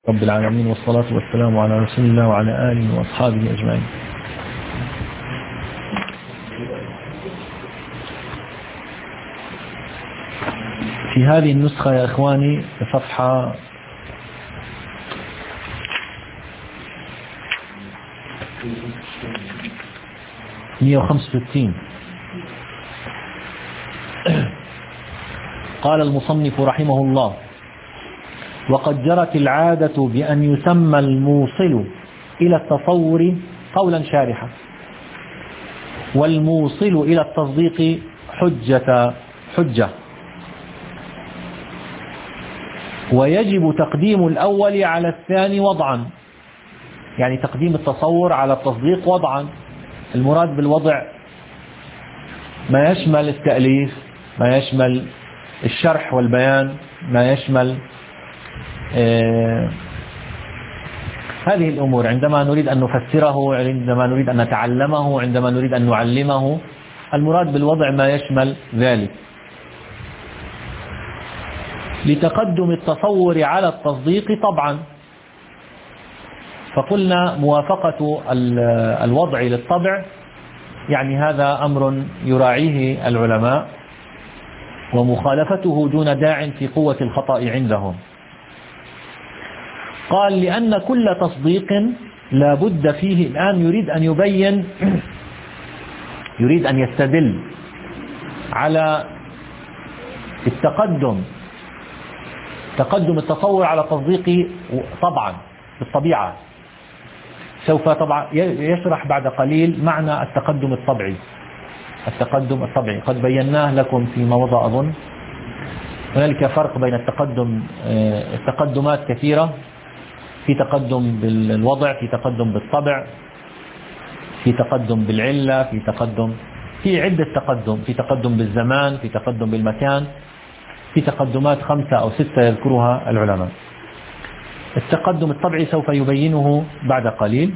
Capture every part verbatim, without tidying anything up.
رب العالمين، والصلاة والسلام على رسول الله وعلى آله وأصحابه أجمعين. في هذه النسخة يا إخواني صفحة مئة وخمسة وستين. قال المصنف رحمه الله: وقد جرت العادة بأن يسمى الموصل إلى التصور قولا شارحا، والموصل إلى التصديق حجة حجة، ويجب تقديم الأول على الثاني وضعا، يعني تقديم التصور على التصديق وضعا. المراد بالوضع ما يشمل التأليف، ما يشمل الشرح والبيان، ما يشمل آه هذه الأمور عندما نريد أن نفسره، عندما نريد أن نتعلمه، عندما نريد أن نعلمه. المراد بالوضع ما يشمل ذلك، لتقدم التصور على التصديق طبعا. فقلنا موافقة الوضع للطبع، يعني هذا أمر يراعيه العلماء، ومخالفته دون داع في قوة الخطأ عندهم. قال: لأن كل تصديق لا بد فيه. الآن يريد أن يبين، يريد أن يستدل على التقدم، تقدم التصور على التصديق طبعا بالطبيعة. سوف طبعا يشرح بعد قليل معنى التقدم الطبعي. التقدم الطبعي قد بيناه لكم في موضع أظن. هنالك فرق بين التقدم، التقدمات كثيرة، في تقدم بالوضع، في تقدم بالطبع، في تقدم بالعلة، في تقدم، في عدة تقدم، في تقدم بالزمان، في تقدم بالمكان، في تقدمات خمسة أو ستة يذكرها العلماء. التقدم الطبعي سوف يبينه بعد قليل.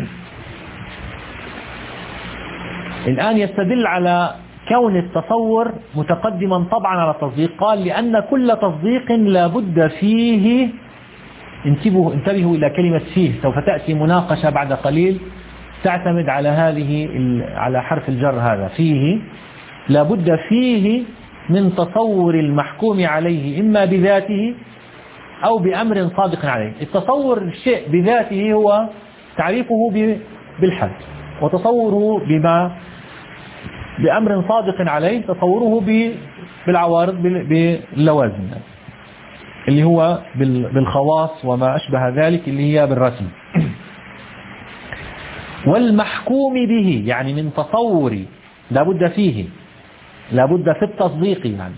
الآن يستدل على كون التصور متقدما طبعا على التصديق. قال: لأن كل تصديق لا بد فيه. انتبهوا انتبهوا إلى كلمة فيه، سوف تأتي مناقشة بعد قليل تعتمد على هذه على حرف الجر هذا. فيه لا بد فيه من تصور المحكوم عليه إما بذاته أو بأمر صادق عليه. التصور الشيء بذاته هو تعريفه بالحد، وتصوره بما بأمر صادق عليه تصوره بالعوارض باللوازم، اللي هو بالخواص وما أشبه ذلك، اللي هي بالرسم. والمحكوم به يعني من تصور لابد فيه، لابد في التصديق يعني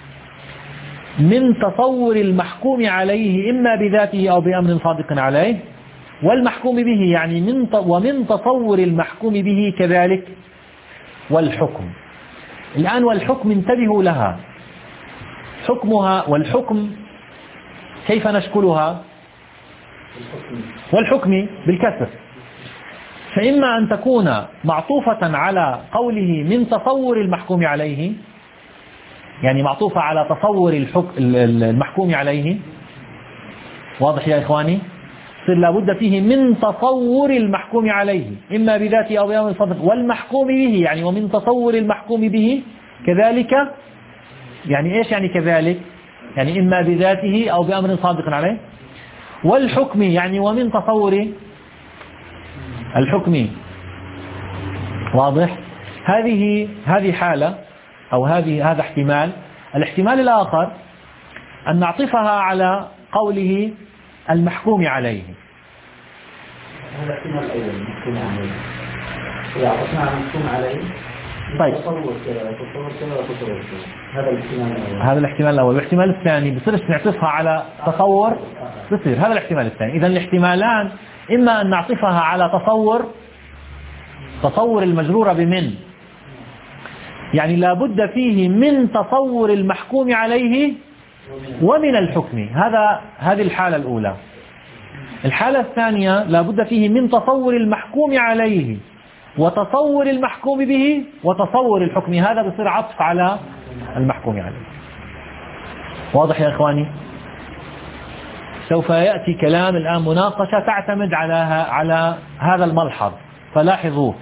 من تصور المحكوم عليه إما بذاته أو بأمر صادق عليه. والمحكوم به يعني من ومن تصور المحكوم به كذلك. والحكم الآن، والحكم انتبهوا لها، حكمها والحكم كيف نشكلها؟ والحكم بالكسر. فإما أن تكون معطوفة على قوله من تصور المحكوم عليه، يعني معطوفة على تصور الحكم المحكوم عليه. واضح يا إخواني؟ صار لابد فيه من تصور المحكوم عليه إما بذاته أو بأمر صادق. والمحكوم به يعني ومن تصور المحكوم به كذلك. يعني إيش يعني كذلك؟ يعني إما بذاته أو بأمر صادق عليه. والحكم يعني ومن تصور الحكم. واضح؟ هذه هذه حالة أو هذه هذا احتمال. الاحتمال الآخر أن نعطفها على قوله المحكوم عليه. هذا الاحتمال الأول المحكوم عليه. إذا عطفنا على المحكوم عليه طيب تصور كذا تصور كذا وتصور كذا. هذا الاحتمال الأول. هذا الاحتمال الأول. والاحتمال الثاني بصيرش نعطفها على تصور، بصير هذا الاحتمال الثاني. إذا الاحتمالان إما أن نعطفها على تصور، تصور المجرورة بمن، يعني لابد فيه من تصور المحكوم عليه ومن الحكم. هذا هذه الحالة الأولى. الحالة الثانية لابد فيه من تصور المحكوم عليه وتصور المحكوم به وتصور الحكم. هذا بصير عطف على المحكوم عليه. واضح يا إخواني؟ سوف يأتي كلام الآن مناقشة تعتمد على على هذا الملحظ، فلاحظوه.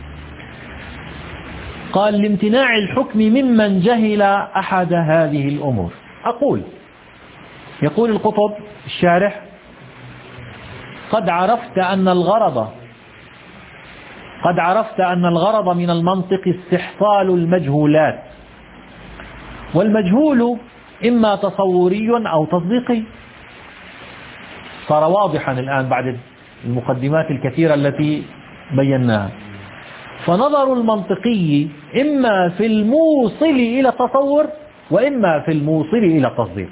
قال لامتناع الحكم ممن جهل أحد هذه الأمور. أقول يقول القطب الشارح: قد عرفت أن الغرض قد عرفت أن الغرض من المنطق استحصال المجهولات، والمجهول إما تصوري أو تصديقي. صار واضحا الآن بعد المقدمات الكثيرة التي بيناها. فنظر المنطقي إما في الموصل إلى التصور وإما في الموصل إلى التصديق.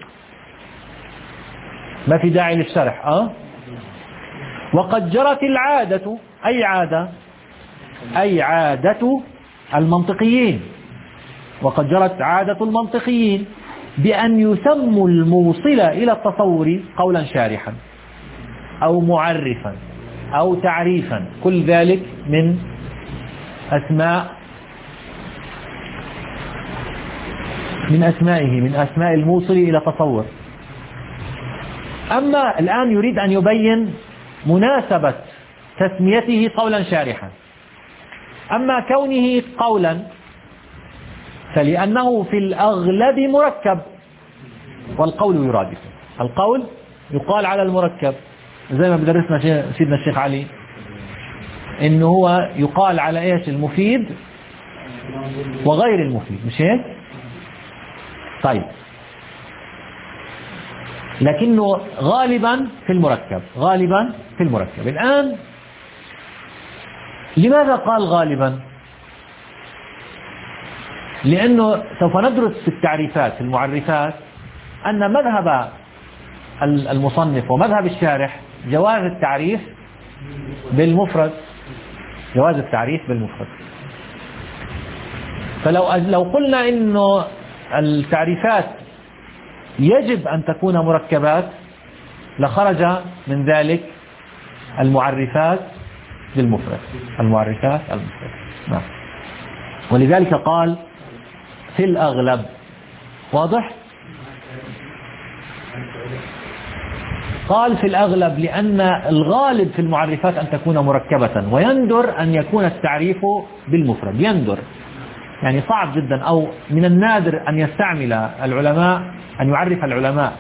ما في داعي للشرح. أه؟ وقد جرت العادة، أي عادة؟ أي عادة المنطقيين، وقد جرت عادة المنطقيين بأن يسموا الموصل إلى التصور قولا شارحا أو معرفا أو تعريفا، كل ذلك من أسماء من أسمائه من أسماء الموصل إلى التصور. أما الآن يريد أن يبين مناسبة تسميته قولا شارحا. أما كونه قولا فلأنه في الأغلب مركب، والقول يرادف. القول يقال على المركب، زي ما بدرسنا سيدنا الشيخ علي إنه هو يقال على إيش؟ المفيد وغير المفيد، مش هيك؟ طيب، لكنه غالبا في المركب، غالبا في المركب. الآن لماذا قال غالبا؟ لأنه سوف ندرس في التعريفات في المعرفات أن مذهب المصنف ومذهب الشارح جواز التعريف بالمفرد، جواز التعريف بالمفرد. فلو لو قلنا إنه التعريفات يجب أن تكون مركبات لخرج من ذلك المعرفات بالمفرد، المعرفات المفرد. نعم. ولذلك قال في الأغلب. واضح؟ قال في الأغلب لأن الغالب في المعرفات أن تكون مركبة، ويندر أن يكون التعريف بالمفرد. يندر يعني صعب جدا، أو من النادر أن يستعمل العلماء، أن يعرف العلماء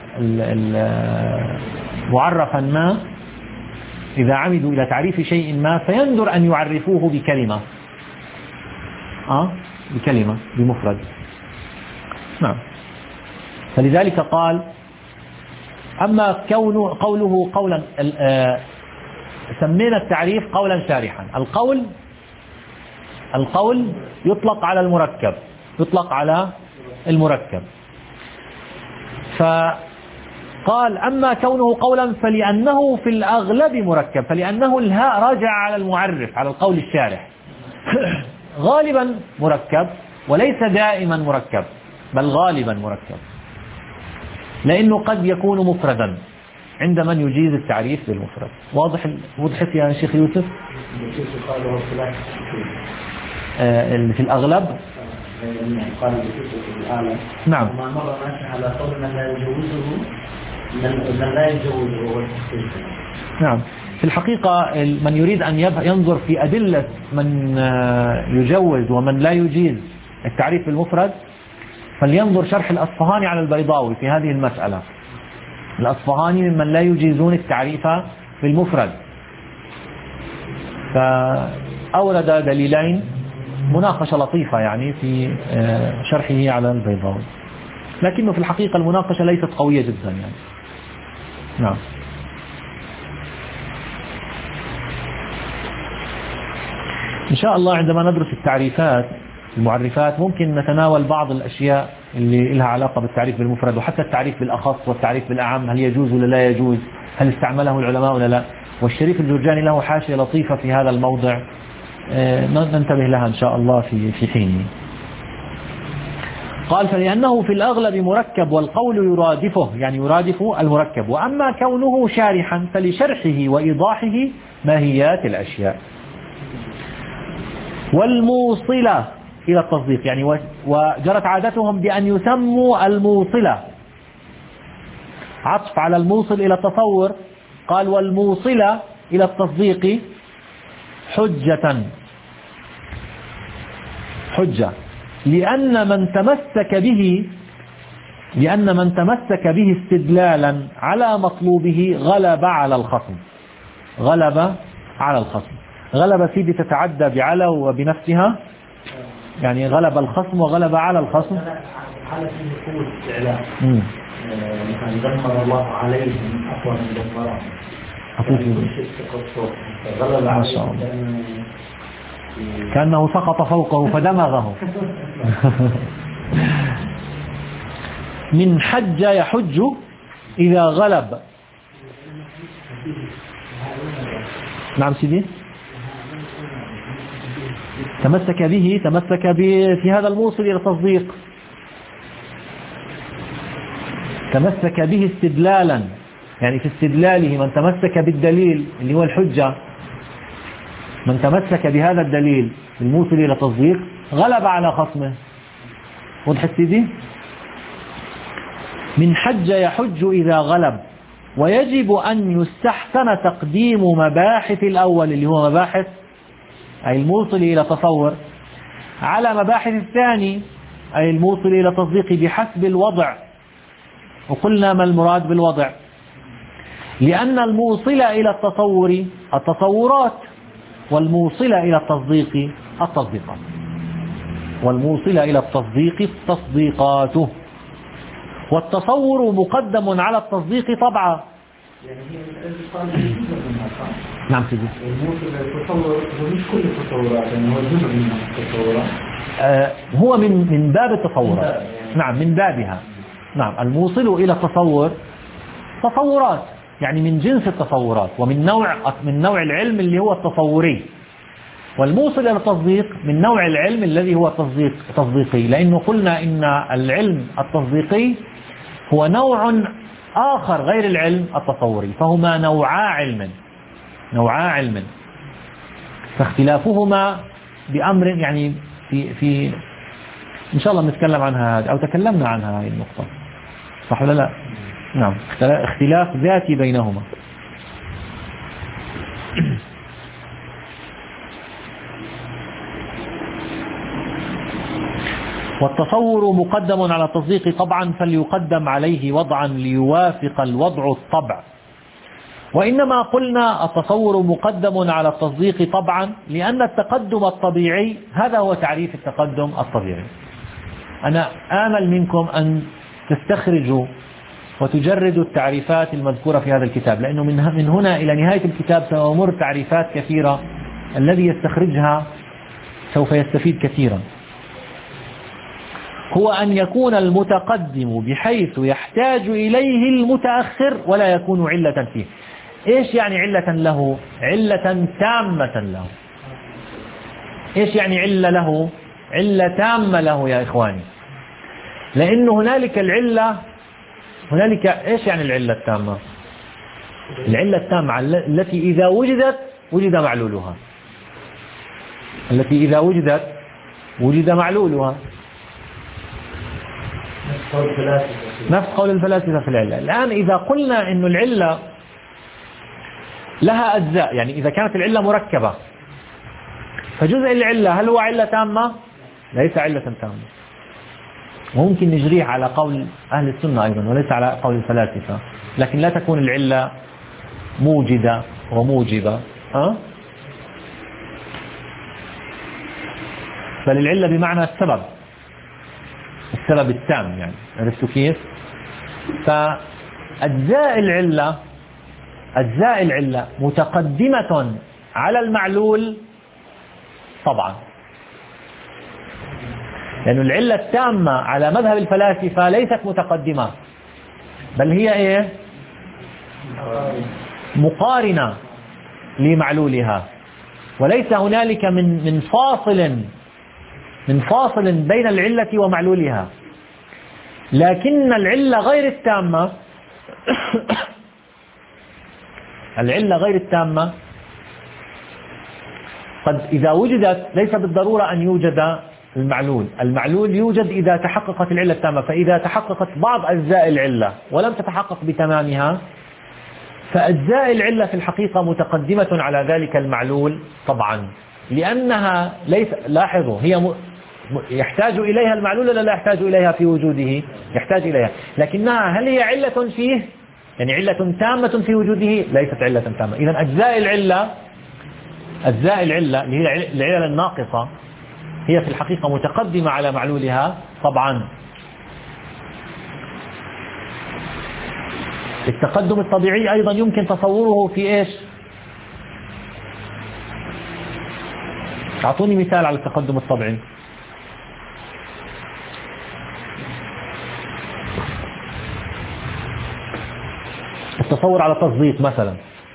معرفا ما إذا عمدوا إلى تعريف شيء ما، فيندر أن يعرفوه بكلمة أه؟ بكلمة بمفرد. نعم. فلذلك قال أما كونه قوله قولا، سمينا التعريف قولا شارحا. القول القول يطلق على المركب، يطلق على المركب. فقال أما كونه قولا فلأنه في الأغلب مركب، فلأنه الهاء راجع على المعرف، على القول الشارح. غالبا مركب وليس دائما مركب، بل غالبا مركب، لأنه قد يكون مفردا عند من يجيز التعريف بالمفرد. واضح؟ وضحت يا شيخ يوسف؟ آه في الأغلب. نعم. ما مر ماشي على قول من لا يجوزه من لا يجوزه. نعم. في الحقيقة من يريد أن ينظر في أدلة من يجوز ومن لا يجيز التعريف بالمفرد فلينظر شرح الأصفهاني على البيضاوي في هذه المسألة. الأصفهاني ممن لا يجيزون التعريف بالمفرد، فأورد دليلين، مناقشة لطيفة يعني في شرحه على البيضاوي، لكنه في الحقيقة المناقشة ليست قوية جدا يعني. نعم. إن شاء الله عندما ندرس التعريفات المعرفات ممكن نتناول بعض الأشياء اللي لها علاقة بالتعريف بالمفرد، وحتى التعريف بالأخص والتعريف بالأعم، هل يجوز ولا لا يجوز، هل استعمله العلماء ولا لا. والشريف الجرجاني له حاشية لطيفة في هذا الموضع ننتبه لها إن شاء الله في في حينه. قال فلأنه في الأغلب مركب والقول يرادفه، يعني يرادف المركب. وأما كونه شارحا فلشرحه وإيضاحه ماهيات الأشياء. والموصلة إلى التصديق، يعني وجرت عادتهم بأن يسموا الموصلة عطف على الموصل إلى التصور. قال والموصل إلى التصديق حجة حجة لأن من تمسك به لأن من تمسك به استدلالا على مطلوبه غلب على الخصم. غلب على الخصم. غلب سيدي تتعدى بعلى وبنفسها، يعني غلب الخصم وغلب على الخصم. على فيه قوة استعلاء، مثلا دمر الله عليهم أقوى من دمرهم. غلب عليهم كأنه سقط فوقه فدمغه. من حج يحج إذا غلب. نعم سيدي، تمسك به تمسك به في هذا الموصل إلى التصديق، تمسك به استدلالا، يعني في استدلاله من تمسك بالدليل اللي هو الحجة، من تمسك بهذا الدليل الموصل إلى التصديق غلب على خصمه. وضحت سيدي؟ من حج يحج إذا غلب. ويجب أن يستحسن تقديم مباحث الأول اللي هو مباحث أي الموصل إلى تصور على مباحث الثاني أي الموصل إلى تصديق بحسب الوضع. وقلنا ما المراد بالوضع؟ لأن الموصل إلى التصور التصورات، والموصل إلى التصديق التصديقات، والموصل إلى التصديق التصديقات. والتصور مقدم على التصديق طبعا. يعني هي نعم سيدي. الموصل التصور هو مش كل التصورات، يعني هو جزء من التصورات. آه هو من من باب التصورات. نعم من بابها. نعم الموصل إلى التصور تصورات، يعني من جنس التصورات ومن نوع من نوع العلم اللي هو التصوري. والموصل إلى التصديق من نوع العلم الذي هو تصديق تصديقي، لأنه قلنا إن العلم التصديقي هو نوع آخر غير العلم التصوري، فهما نوعا علم نوعا علم فاختلافهما بأمر، يعني في في إن شاء الله نتكلم عنها أو تكلمنا عنها هذه النقطة، صح ولا لا؟ نعم، اختلاف ذاتي بينهما. والتصور مقدم على التصديق طبعا، فليقدم عليه وضعا ليوافق الوضع الطبع. وإنما قلنا التصور مقدم على التصديق طبعا لأن التقدم الطبيعي، هذا هو تعريف التقدم الطبيعي. أنا آمل منكم أن تستخرجوا وتجردوا التعريفات المذكورة في هذا الكتاب، لأنه من هنا إلى نهاية الكتاب سأمر تعريفات كثيرة، الذي يستخرجها سوف يستفيد كثيرا. هو أن يكون المتقدم بحيث يحتاج إليه المتأخر ولا يكون علة فيه. إيش يعني علة له؟ علة تامة له. إيش يعني علة له؟ علة تامة له يا إخواني، لأن هنالك العلة، هنالك إيش يعني العلة التامة؟ العلة التامة التي إذا وجدت وجد معلولها، التي إذا وجدت وجد معلولها. نفس قول الفلاسفة في العلة. الآن إذا قلنا إنه العلة لها أجزاء، يعني إذا كانت العلة مركبة فجزء العلة هل هو علة تامة؟ ليس علة تامة. وممكن نجريه على قول أهل السنة أيضا وليس على قول الفلاسفة، لكن لا تكون العلة موجدة وموجبة، أه؟ بل العلة بمعنى السبب، السبب التام، يعني عرفتوا كيف؟ فأجزاء العلة أجزاء العلة متقدمة على المعلول طبعا، لأن العلة التامة على مذهب الفلاسفة ليست متقدمة، بل هي إيه؟ مقارنة لمعلولها، وليس هنالك من من فاصل من فاصل بين العلة ومعلولها. لكن العلة غير التامة العلة غير التامة قد إذا وجدت ليس بالضرورة أن يوجد المعلول المعلول يوجد إذا تحققت العلة التامة، فإذا تحققت بعض أجزاء العلة ولم تتحقق بتمامها فأجزاء العلة في الحقيقة متقدمة على ذلك المعلول طبعا، لأنها ليس، لاحظوا، هي م... يحتاج إليها المعلول ولا لا يحتاج إليها في وجوده؟ يحتاج إليها، لكنها هل هي علة فيه؟ يعني علة تامة في وجوده؟ ليست علة تامة. إذا أجزاء العلة أجزاء العلة اللي هي العلل الناقصة هي في الحقيقة متقدمة على معلولها طبعا. التقدم الطبيعي أيضا يمكن تصوره في إيش؟ أعطوني مثال على التقدم الطبيعي. التصور على التصديق مثلا،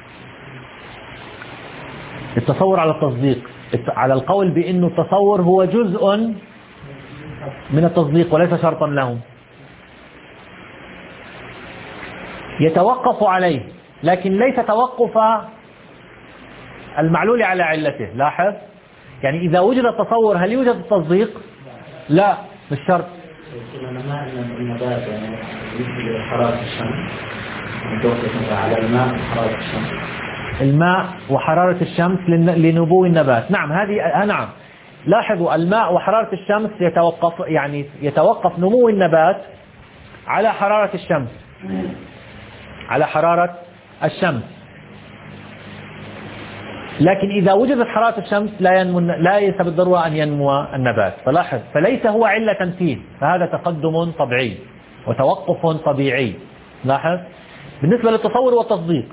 التصور على التصديق على القول بأنه التصور هو جزء من التصديق وليس شرطا له، يتوقف عليه لكن ليس توقف المعلول على علته. لاحظ، يعني إذا وجد التصور هل يوجد التصديق؟ لا، مش شرط. النبات يعني مثل حرارة الشمس متوقفة على الماء وحرارة الشمس. الماء وحرارة الشمس لنبوء النبات، نعم هذه نعم. لاحظوا، الماء وحرارة الشمس يتوقف، يعني يتوقف نمو النبات على حرارة الشمس، على حرارة الشمس. لكن إذا وجدت حرارة الشمس لا ينمو، لا ليس بالضرورة أن ينمو النبات. فلاحظ، فليس هو علة فيه، فهذا تقدم طبيعي وتوقف طبيعي. لاحظ، بالنسبة للتصور والتصديق،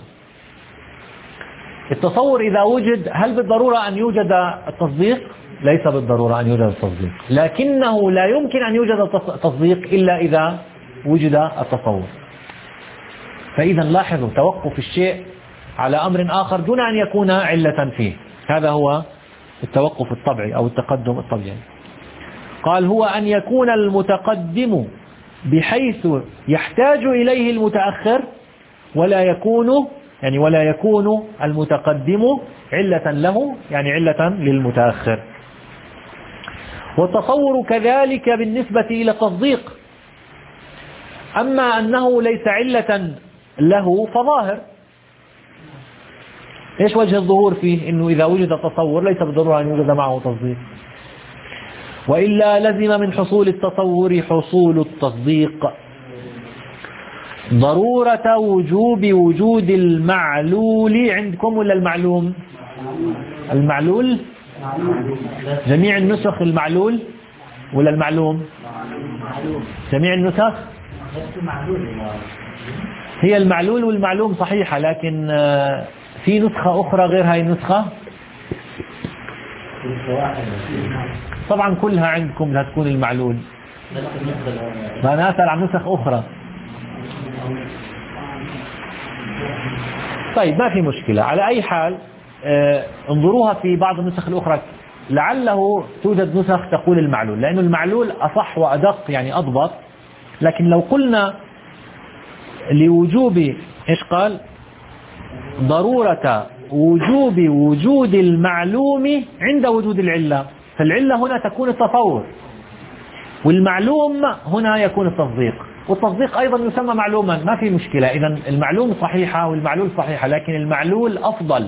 التصور إذا وجد هل بالضرورة أن يوجد التصديق؟ ليس بالضرورة أن يوجد التصديق، لكنه لا يمكن أن يوجد التصديق إلا إذا وجد التصور. فإذا لاحظوا توقف الشيء على أمر آخر دون أن يكون علة فيه، هذا هو التوقف الطبيعي أو التقدم الطبيعي. قال هو أن يكون المتقدم بحيث يحتاج إليه المتأخر ولا يكون، يعني ولا يكون المتقدم علة له، يعني علة للمتأخر. والتصور كذلك بالنسبة إلى التصديق، أما أنه ليس علة له فظاهر. إيش وجه الظهور فيه؟ إنه إذا وجد التصور ليس بالضرورة أن يوجد معه تصديق، وإلا لزم من حصول التصور حصول التصديق ضرورة وجوب وجود المعلول. عندكم ولا المعلوم؟ المعلول جميع النسخ المعلول ولا المعلوم؟ جميع النسخ هي المعلول والمعلوم صحيحة، لكن في نسخة أخرى غير هاي النسخة. طبعا كلها عندكم لا تكون المعلول، ما أنا أسأل عن نسخ أخرى. طيب ما في مشكلة، على أي حال اه انظروها في بعض النسخ الأخرى، لعله توجد نسخ تقول المعلول، لأن المعلول أصح وأدق يعني أضبط. لكن لو قلنا لوجوب إيش قال؟ ضرورة وجوب وجود المعلوم عند وجود العلة، فالعلة هنا تكون التصور، والمعلوم هنا يكون التصديق، والتصديق أيضا يسمى معلوما، ما في مشكلة. إذا المعلوم صحيحة والمعلول صحيحة، لكن المعلول أفضل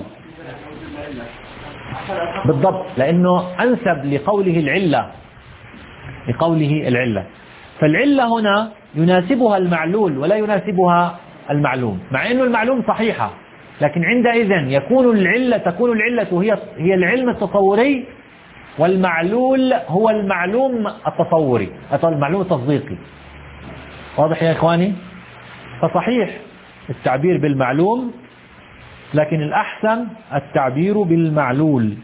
بالضبط، لأنه أنسب لقوله العلة، لقوله العلة. فالعلة هنا يناسبها المعلول ولا يناسبها المعلوم، مع أنه المعلوم صحيحة، لكن عندئذ يكون العلة تكون العلة هي هي العلم التصوري، والمعلول هو المعلوم التصوري، المعلوم التصديقي. واضح يا إخواني؟ فصحيح التعبير بالمعلوم، لكن الأحسن التعبير بالمعلول.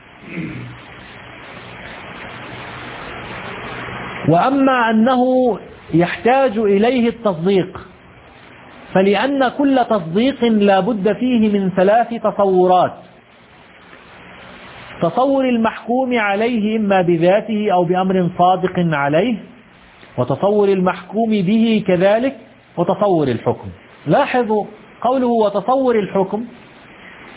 وأما أنه يحتاج إليه التصديق، فلأن كل تصديق لا بد فيه من ثلاث تصورات: تصور المحكوم عليه إما بذاته أو بأمر صادق عليه، وتصور المحكوم به كذلك، وتصور الحكم. لاحظوا قوله وتصور الحكم،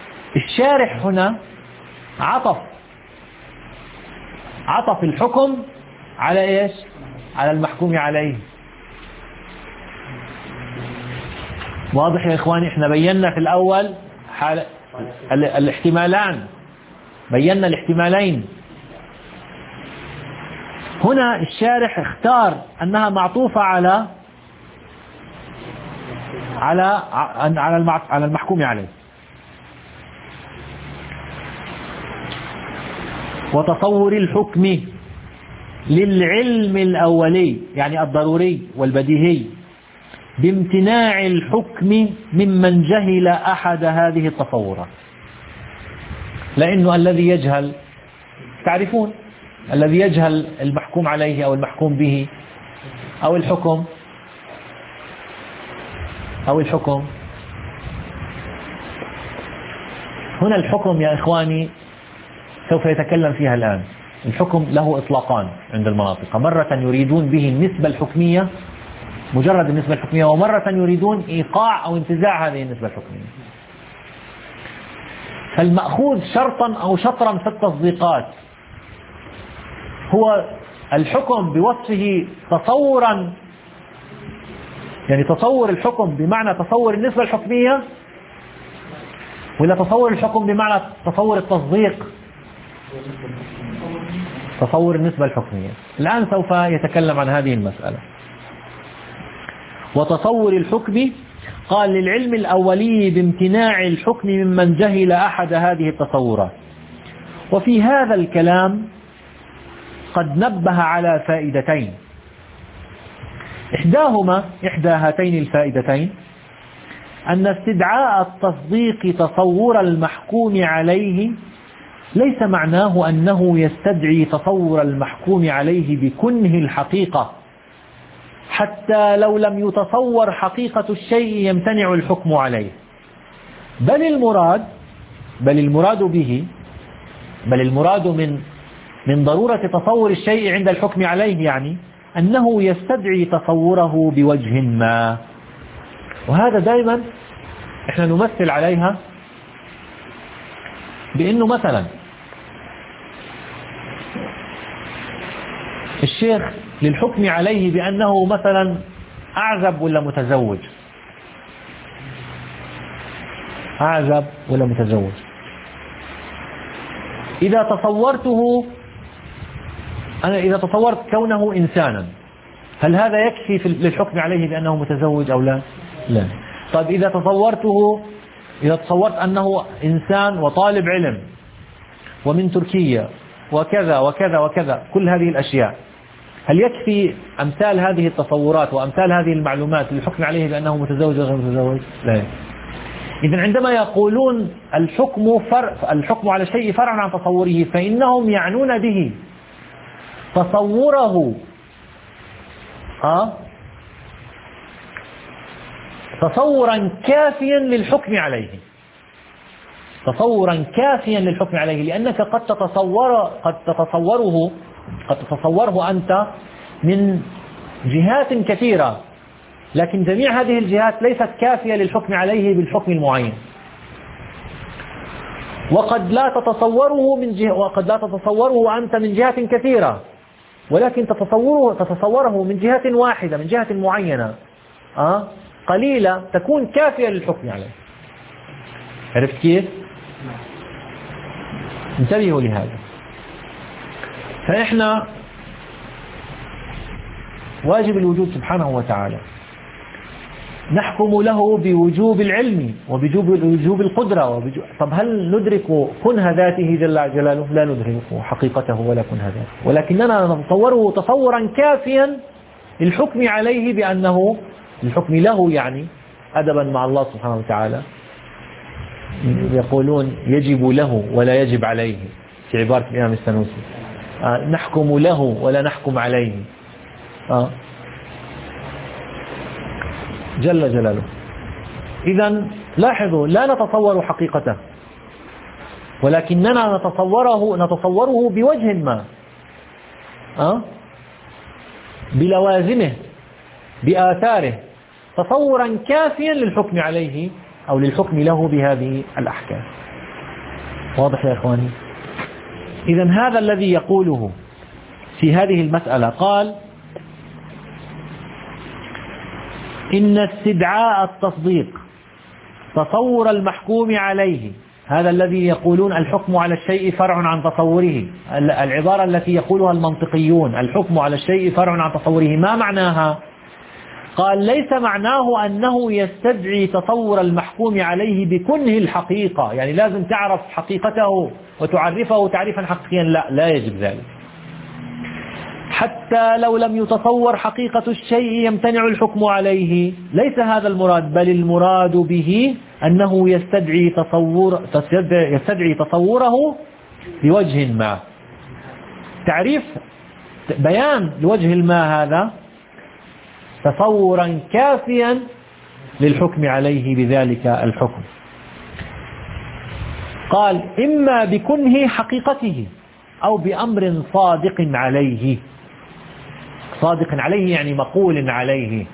الشارح هنا عطف عطف الحكم على إيش؟ على المحكوم عليه. واضح يا إخواني؟ إحنا بينا في الأول حال الاحتمالان، بينا الاحتمالين. هنا الشارح اختار أنها معطوفة على على على على المحكوم عليه. وتصور الحكم للعلم الأولي يعني الضروري والبديهي بامتناع الحكم ممن جهل أحد هذه التصورات. لأنه الذي يجهل، تعرفون الذي يجهل المحكوم عليه أو المحكوم به أو الحكم أو الحكم هنا الحكم يا إخواني سوف يتكلم فيها الآن. الحكم له إطلاقان عند المناطق، مرة يريدون به النسبة الحكمية، مجرد النسبة الحكمية، ومرة يريدون إيقاع أو انتزاع هذه النسبة الحكمية. فالمأخوذ شرطا أو شطرا في التصديقات هو الحكم بوصفه تصورا، يعني تصور الحكم بمعنى تصور النسبة الحكمية، ولا تصور الحكم بمعنى تصور التصديق؟ تصور النسبة الحكمية. الآن سوف يتكلم عن هذه المسألة. وتصور الحكم قال للعلم الأولي بامتناع الحكم ممن جهل أحد هذه التصورات. وفي هذا الكلام قد نبه على فائدتين، إحداهما إحدى هاتين الفائدتين أن استدعاء التصديق تصور المحكوم عليه ليس معناه أنه يستدعي تصور المحكوم عليه بكنه الحقيقة، حتى لو لم يتصور حقيقة الشيء يمتنع الحكم عليه، بل المراد بل المراد به بل المراد من من ضرورة تصور الشيء عند الحكم عليه يعني أنه يستدعي تصوره بوجه ما. وهذا دائما احنا نمثل عليها بأنه مثلا الشيخ للحكم عليه بأنه مثلا أعزب ولا متزوج، أعزب ولا متزوج، إذا تصورته أنا إذا تصورت كونه إنسانا، هل هذا يكفي للحكم عليه بأنه متزوج أو لا؟ لا. طيب إذا تصورته إذا تصورت أنه إنسان وطالب علم ومن تركيا وكذا وكذا وكذا، كل هذه الأشياء، هل يكفي أمثال هذه التصورات وأمثال هذه المعلومات للحكم عليه بأنه متزوج أو غير متزوج؟ لا. إذن عندما يقولون الحكم فرع الحكم على الشيء فرع عن تصوره، فإنهم يعنون به تصوره أه؟ تصورا كافيا للحكم عليه، تصورا كافيا للحكم عليه، لأنك قد تتصور قد تتصوره قد تتصوره أنت من جهات كثيرة، لكن جميع هذه الجهات ليست كافية للحكم عليه بالحكم المعين. وقد لا تتصوره من جهة وقد لا تتصوره أنت من جهات كثيرة، ولكن تتصوره تتصوره من جهة واحدة، من جهة معينة أه؟ قليلة تكون كافية للحكم عليه. عرفت كيف؟ انتبهوا لهذا. فإحنا واجب الوجود سبحانه وتعالى نحكم له بوجوب العلم وبوجوب وجوب القدرة وبجوب... طب هل ندرك كنه ذاته جل جلاله؟ لا ندرك حقيقته ولا كنه ذاته، ولكننا نتصوره تصورا كافيا للحكم عليه بأنه الحكم له، يعني أدبا مع الله سبحانه وتعالى. يقولون يجب له ولا يجب عليه في عبارة الإمام السنوسي، آه نحكم له ولا نحكم عليه آه جل جلاله. إذن لاحظوا لا نتصور حقيقته، ولكننا نتصوره نتصوره بوجه ما أه؟ بلوازمه بآثاره، تصورا كافيا للحكم عليه أو للحكم له بهذه الأحكام. واضح يا إخواني؟ إذن هذا الذي يقوله في هذه المسألة. قال إن استدعاء التصديق تصور المحكوم عليه، هذا الذي يقولون الحكم على الشيء فرع عن تصوره، العبارة التي يقولها المنطقيون الحكم على الشيء فرع عن تصوره، ما معناها؟ قال ليس معناه أنه يستدعي تصور المحكوم عليه بكنه الحقيقة، يعني لازم تعرف حقيقته وتعرفه تعريفا حقيقيا، لا لا يجب ذلك. حتى لو لم يتصور حقيقة الشيء يمتنع الحكم عليه، ليس هذا المراد، بل المراد به أنه يستدعي تصور يستدعي تصوره بوجه ما. تعريف بيان لوجه ما هذا تصورا كافيا للحكم عليه بذلك الحكم. قال إما بكنه حقيقته أو بأمر صادق عليه. صادق عليه يعني مقول عليه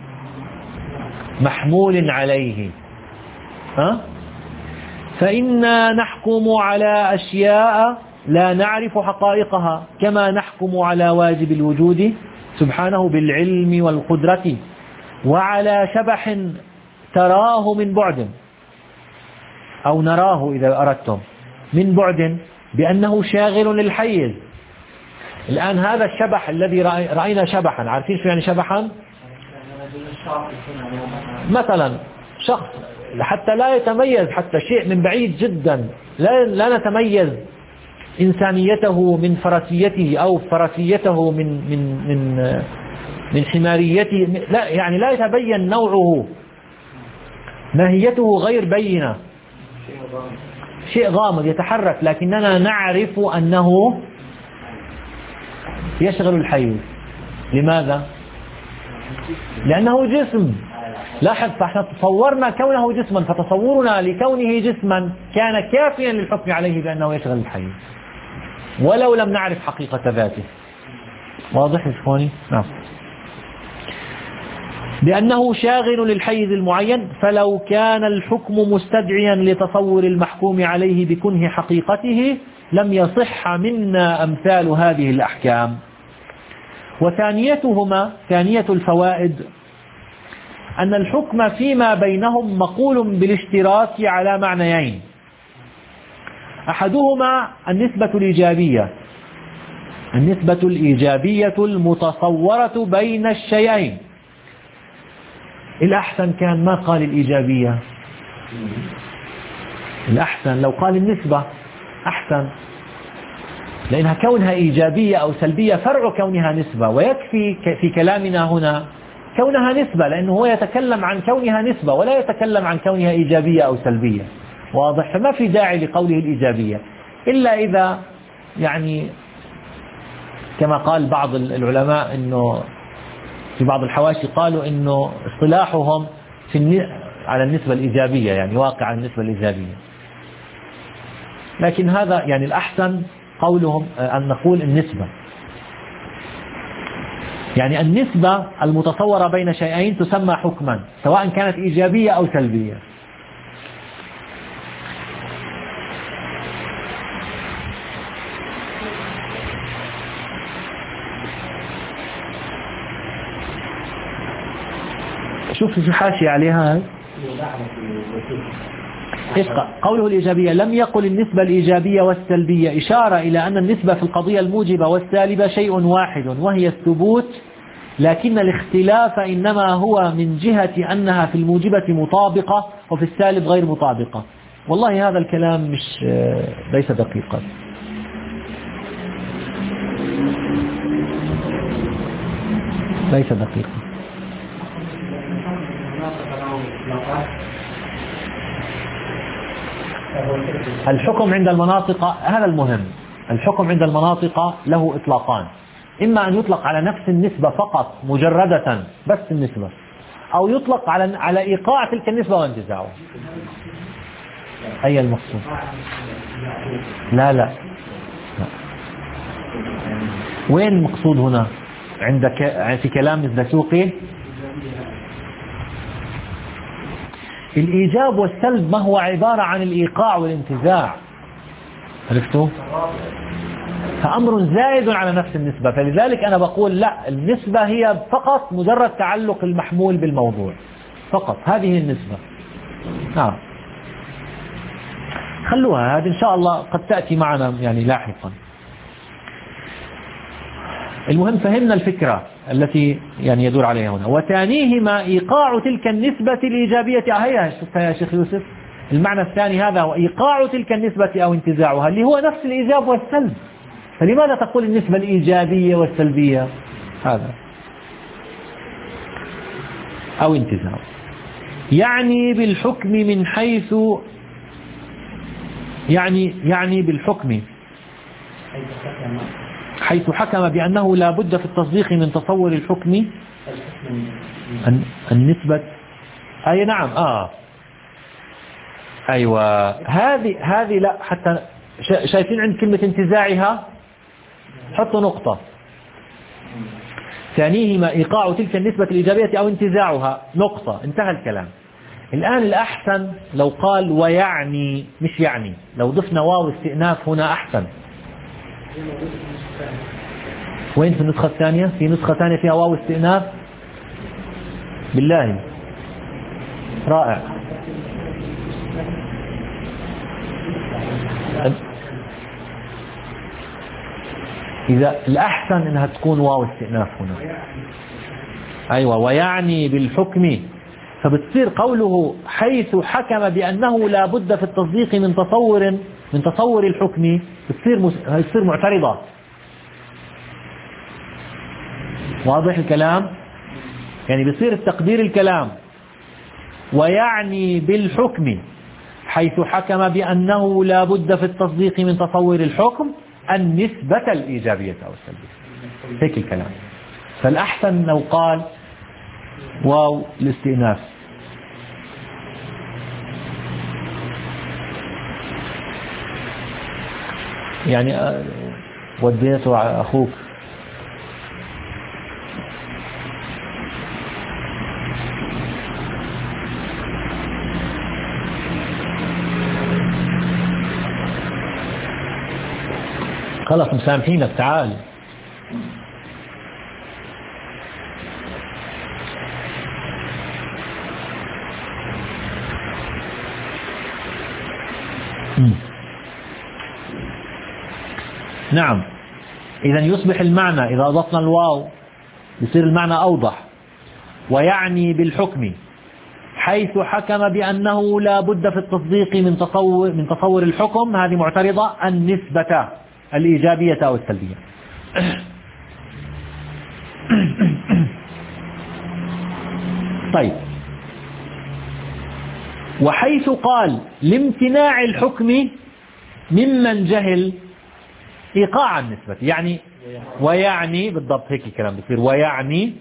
محمول عليه. ها؟ فإنا نحكم على أشياء لا نعرف حقائقها كما نحكم على واجب الوجود سبحانه بالعلم والقدرة، وعلى شبح تراه من بعد أو نراه إذا أردتم من بعد بأنه شاغل للحيز. الآن هذا الشبح الذي رأينا شبحا، عارفين شو يعني شبحا؟ مثلا شخص حتى لا يتميز، حتى شيء من بعيد جدا لا, لا نتميز إنسانيته من فرسيته أو فرسيته من من من من حماريته، لا يعني لا يتبين نوعه، ماهيته غير بينة، شيء غامض يتحرك، لكننا نعرف أنه يشغل الحيز. لماذا؟ لأنه جسم. لاحظ، فاحنا تصورنا كونه جسما، فتصورنا لكونه جسما كان كافيا للحكم عليه بأنه يشغل الحيز ولو لم نعرف حقيقة ذاته. واضح يا إخواني؟ نعم. بأنه شاغل للحيز المعين، فلو كان الحكم مستدعيا لتصور المحكوم عليه بكنه حقيقته لم يصح منا أمثال هذه الأحكام. وثانيتهما، ثانية الفوائد، أن الحكم فيما بينهم مقول بالاشتراك على معنيين، أحدهما النسبة الإيجابية، النسبة الإيجابية المتصورة بين الشيئين. الأحسن كان ما قال الإيجابية، الأحسن لو قال النسبة أحسن، لأنها كونها إيجابية أو سلبية فرع كونها نسبة، ويكفي في كلامنا هنا كونها نسبة، لأنه هو يتكلم عن كونها نسبة ولا يتكلم عن كونها إيجابية أو سلبية. واضح؟ فما في داعي لقوله الإيجابية، إلا إذا يعني كما قال بعض العلماء إنه في بعض الحواشي قالوا إنه اصطلاحهم في على النسبة الإيجابية، يعني واقع على النسبة الإيجابية، لكن هذا يعني الأحسن قولهم أن نقول النسبة، يعني النسبة المتصورة بين شيئين تسمى حكما سواء كانت إيجابية أو سلبية. شوف في حاشية عليها إيش قوله الإيجابية، لم يقل النسبة الإيجابية والسلبية، إشارة إلى أن النسبة في القضية الموجبة والسالبة شيء واحد وهي الثبوت، لكن الاختلاف إنما هو من جهة أنها في الموجبة مطابقة وفي السالب غير مطابقة. والله هذا الكلام مش ليس دقيقا. ليس دقيقا. الحكم عند المناطق هذا المهم، الحكم عند المناطق له إطلاقان، إما أن يطلق على نفس النسبة فقط مجردة بس النسبة، أو يطلق على على إيقاع تلك النسبة وانتزاعها. أي المقصود؟ لا لا, لا. وين المقصود هنا عندك في كلام الدسوقي؟ الإيجاب والسلب ما هو عبارة عن الإيقاع والانتزاع، عرفتوا؟ فأمر زائد على نفس النسبة. فلذلك أنا بقول لا، النسبة هي فقط مجرد تعلق المحمول بالموضوع فقط، هذه النسبة. نعم، خلوها هذه إن شاء الله قد تأتي معنا يعني لاحقا. المهم فهمنا الفكرة التي يعني يدور عليها هنا. وثانيهما إيقاع تلك النسبة الإيجابية. هيا شفتها يا شيخ يوسف، المعنى الثاني هذا هو إيقاع تلك النسبة أو انتزاعها، اللي هو نفس الإيجاب والسلب. فلماذا تقول النسبة الإيجابية والسلبية؟ هذا أو انتزاع. يعني بالحكم من حيث يعني يعني بالحكم حيث حكم بأنه لا بد في التصديق من تصور الحكم النسبة. أي نعم آه أيوة هذه هذه لا، حتى شايفين عند كلمة انتزاعها حطوا نقطة. ثانيهما إيقاع تلك النسبة الإيجابية أو انتزاعها، نقطة، انتهى الكلام. الآن الأحسن لو قال ويعني، مش يعني، لو ضفنا واو استئناف هنا أحسن. وين في النسخة الثانية؟ في نسخة ثانية فيها واو استئناف؟ بالله رائع. إذا الأحسن أنها تكون واو استئناف هنا. أيوة، ويعني بالحكم، فبتصير قوله حيث حكم بأنه لا بد في التصديق من تصور من تصور الحكم، بتصير مس... بتصير معترضة. واضح الكلام؟ يعني بيصير التقدير الكلام ويعني بالحكم حيث حكم بأنه لا بد في التصديق من تصور الحكم النسبة الإيجابية أو السلبية، هيك الكلام. فالأحسن لو قال واو الاستئناف. يعني وديته على أخوك. خلاص مسامحينك، تعال. نعم، إذا يصبح المعنى إذا أضفنا الواو يصير المعنى أوضح. ويعني بالحكم حيث حكم بأنه لا بد في التصديق من تصور من تصور الحكم، هذه معترضة، النسبة الإيجابية أو السلبية. طيب، وحيث قال لامتناع الحكم ممن جهل إيقاع النسبة، يعني ويعني بالضبط هيك الكلام بصير، ويعني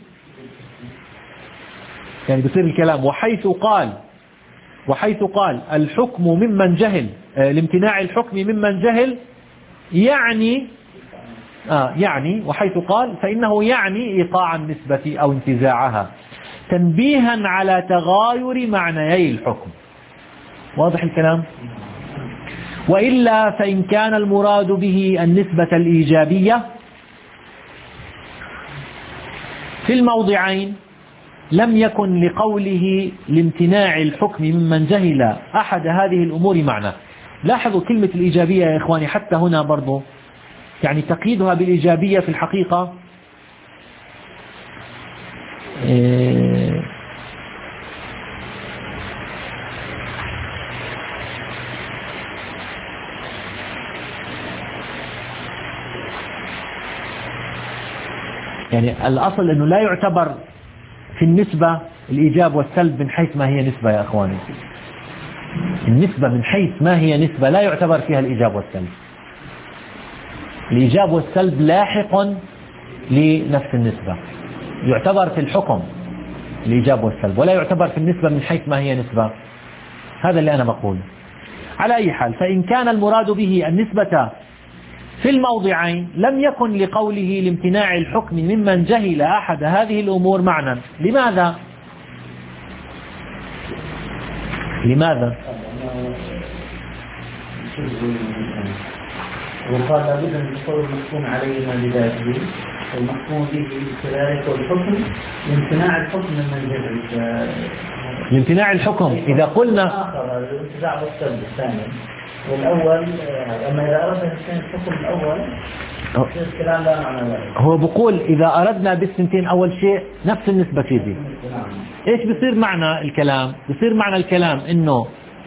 يعني بصير الكلام وحيث قال وحيث قال الحكم ممن جهل، لامتناع الحكم ممن جهل، يعني آه يعني وحيث قال فإنه يعني إيقاع النسبة أو انتزاعها تنبيها على تغاير معنيي الحكم. واضح الكلام؟ وإلا فإن كان المراد به النسبة الإيجابية في الموضعين لم يكن لقوله لامتناع الحكم ممن جهل أحد هذه الأمور معنى. لاحظوا كلمة الإيجابية يا إخواني، حتى هنا برضو يعني تقييدها بالإيجابية في الحقيقة إيه يعني الأصل أنه لا يعتبر في النسبة الإيجاب والسلب من حيث ما هي نسبة يا أخواني. النسبة من حيث ما هي نسبة لا يعتبر فيها الإيجاب والسلب. الإيجاب والسلب لاحق لنفس النسبة، يعتبر في الحكم الإيجاب والسلب، ولا يعتبر في النسبة من حيث ما هي نسبة. هذا اللي أنا بقوله. على أي حال، فإن كان المراد به النسبة في الموضعين لم يكن لقوله لامتناع الحكم ممن جهل أحد هذه الأمور معنى. لماذا؟ لماذا؟ وقال لابد أن يتصور المحكوم عليه ما بذاته والمحكوم به كذلك، والحكم لامتناع الحكم من جهل. لامتناع الحكم إذا قلنا آخر الانتزاع والسلب الثاني والأول. أما إذا أردنا الحكم الأول الكلام لا معنى ذلك. هو بقول إذا أردنا بالسنتين أول شيء نفس النسبة سيدي، إيش بصير معنى الكلام؟ بصير معنى الكلام إنه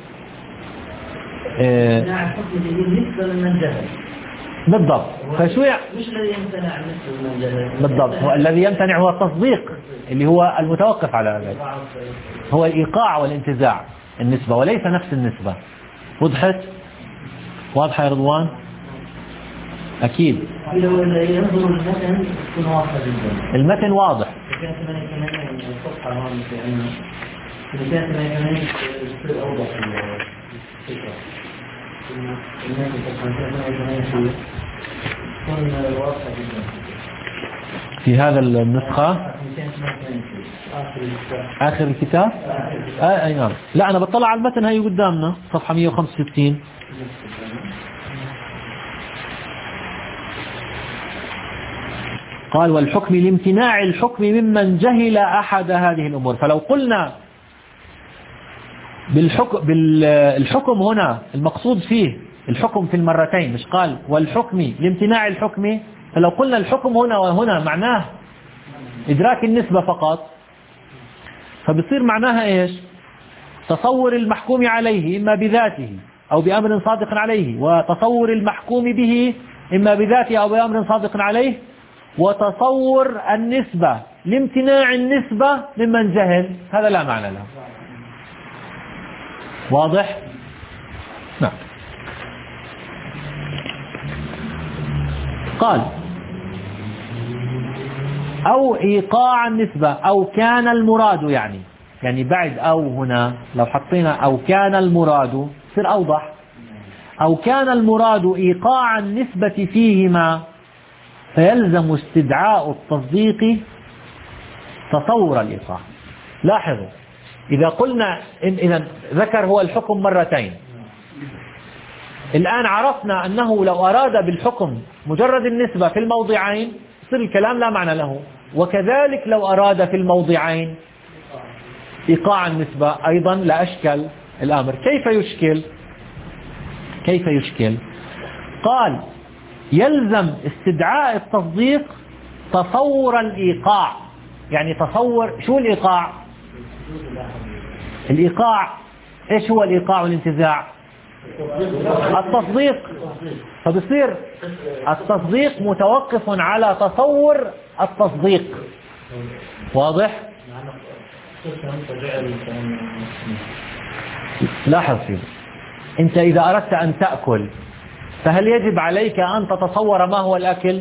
امتناع الحكم بالنسبة لمن جهل. بالضبط. فشو يعني؟ مش الذي يمتنع النسبة لمن جهل. بالضبط. هو الذي يمتنع هو التصديق اللي هو المتوقف على ذلك، هو الإيقاع والانتزاع النسبة وليس نفس النسبة. وضحت؟ واضحة يا رضوان؟ أكيد. لو ينظر المتن يكون واضح جدا. المتن واضح. كان ثمانية وثمانين الصفحة هون في عنا. كان ثمانية وثمانين يصير أوضح الفكرة. الناس الصفحة ثمانية وثمانين تكون واضحة جدا. في هذا النسخة آخر الكتاب. آه أي نعم. لا أنا بطلع على المتن هاي قدامنا صفحة مئة وخمسة وستين. قال والحكم لامتناع الحكم ممن جهل أحد هذه الأمور. فلو قلنا بالحكم, بالحكم هنا المقصود فيه الحكم في المرتين، مش قال والحكم لامتناع الحكم، فلو قلنا الحكم هنا وهنا معناه إدراك النسبة فقط، فبصير معناها إيش؟ تصور المحكوم عليه إما بذاته أو بأمر صادق عليه، وتصور المحكوم به إما بذاته أو بأمر صادق عليه، وتصور النسبة لامتناع النسبة ممن جهل. هذا لا معنى له. واضح؟ نعم. قال أو إيقاع النسبة أو كان المراد، يعني يعني بعد أو هنا لو حطينا أو كان المراد يصير أوضح. أو كان المراد إيقاع النسبة فيهما فيلزم استدعاء التصديق تصور الإيقاع. لاحظوا إذا قلنا إن إذا ذكر هو الحكم مرتين، الآن عرفنا أنه لو أراد بالحكم مجرد النسبة في الموضعين يصير الكلام لا معنى له، وكذلك لو أراد في الموضعين إيقاع النسبة أيضا لا أشكل الأمر. كيف يشكل؟ كيف يشكل؟ قال يلزم استدعاء التصديق تصور الإيقاع. يعني تصور شو الإيقاع؟ الإيقاع إيش هو الإيقاع والانتزاع؟ التصديق. فبصير التصديق متوقف على تصور التصديق. واضح؟ لاحظ فيه، أنت إذا أردت أن تأكل فهل يجب عليك أن تتصور ما هو الأكل؟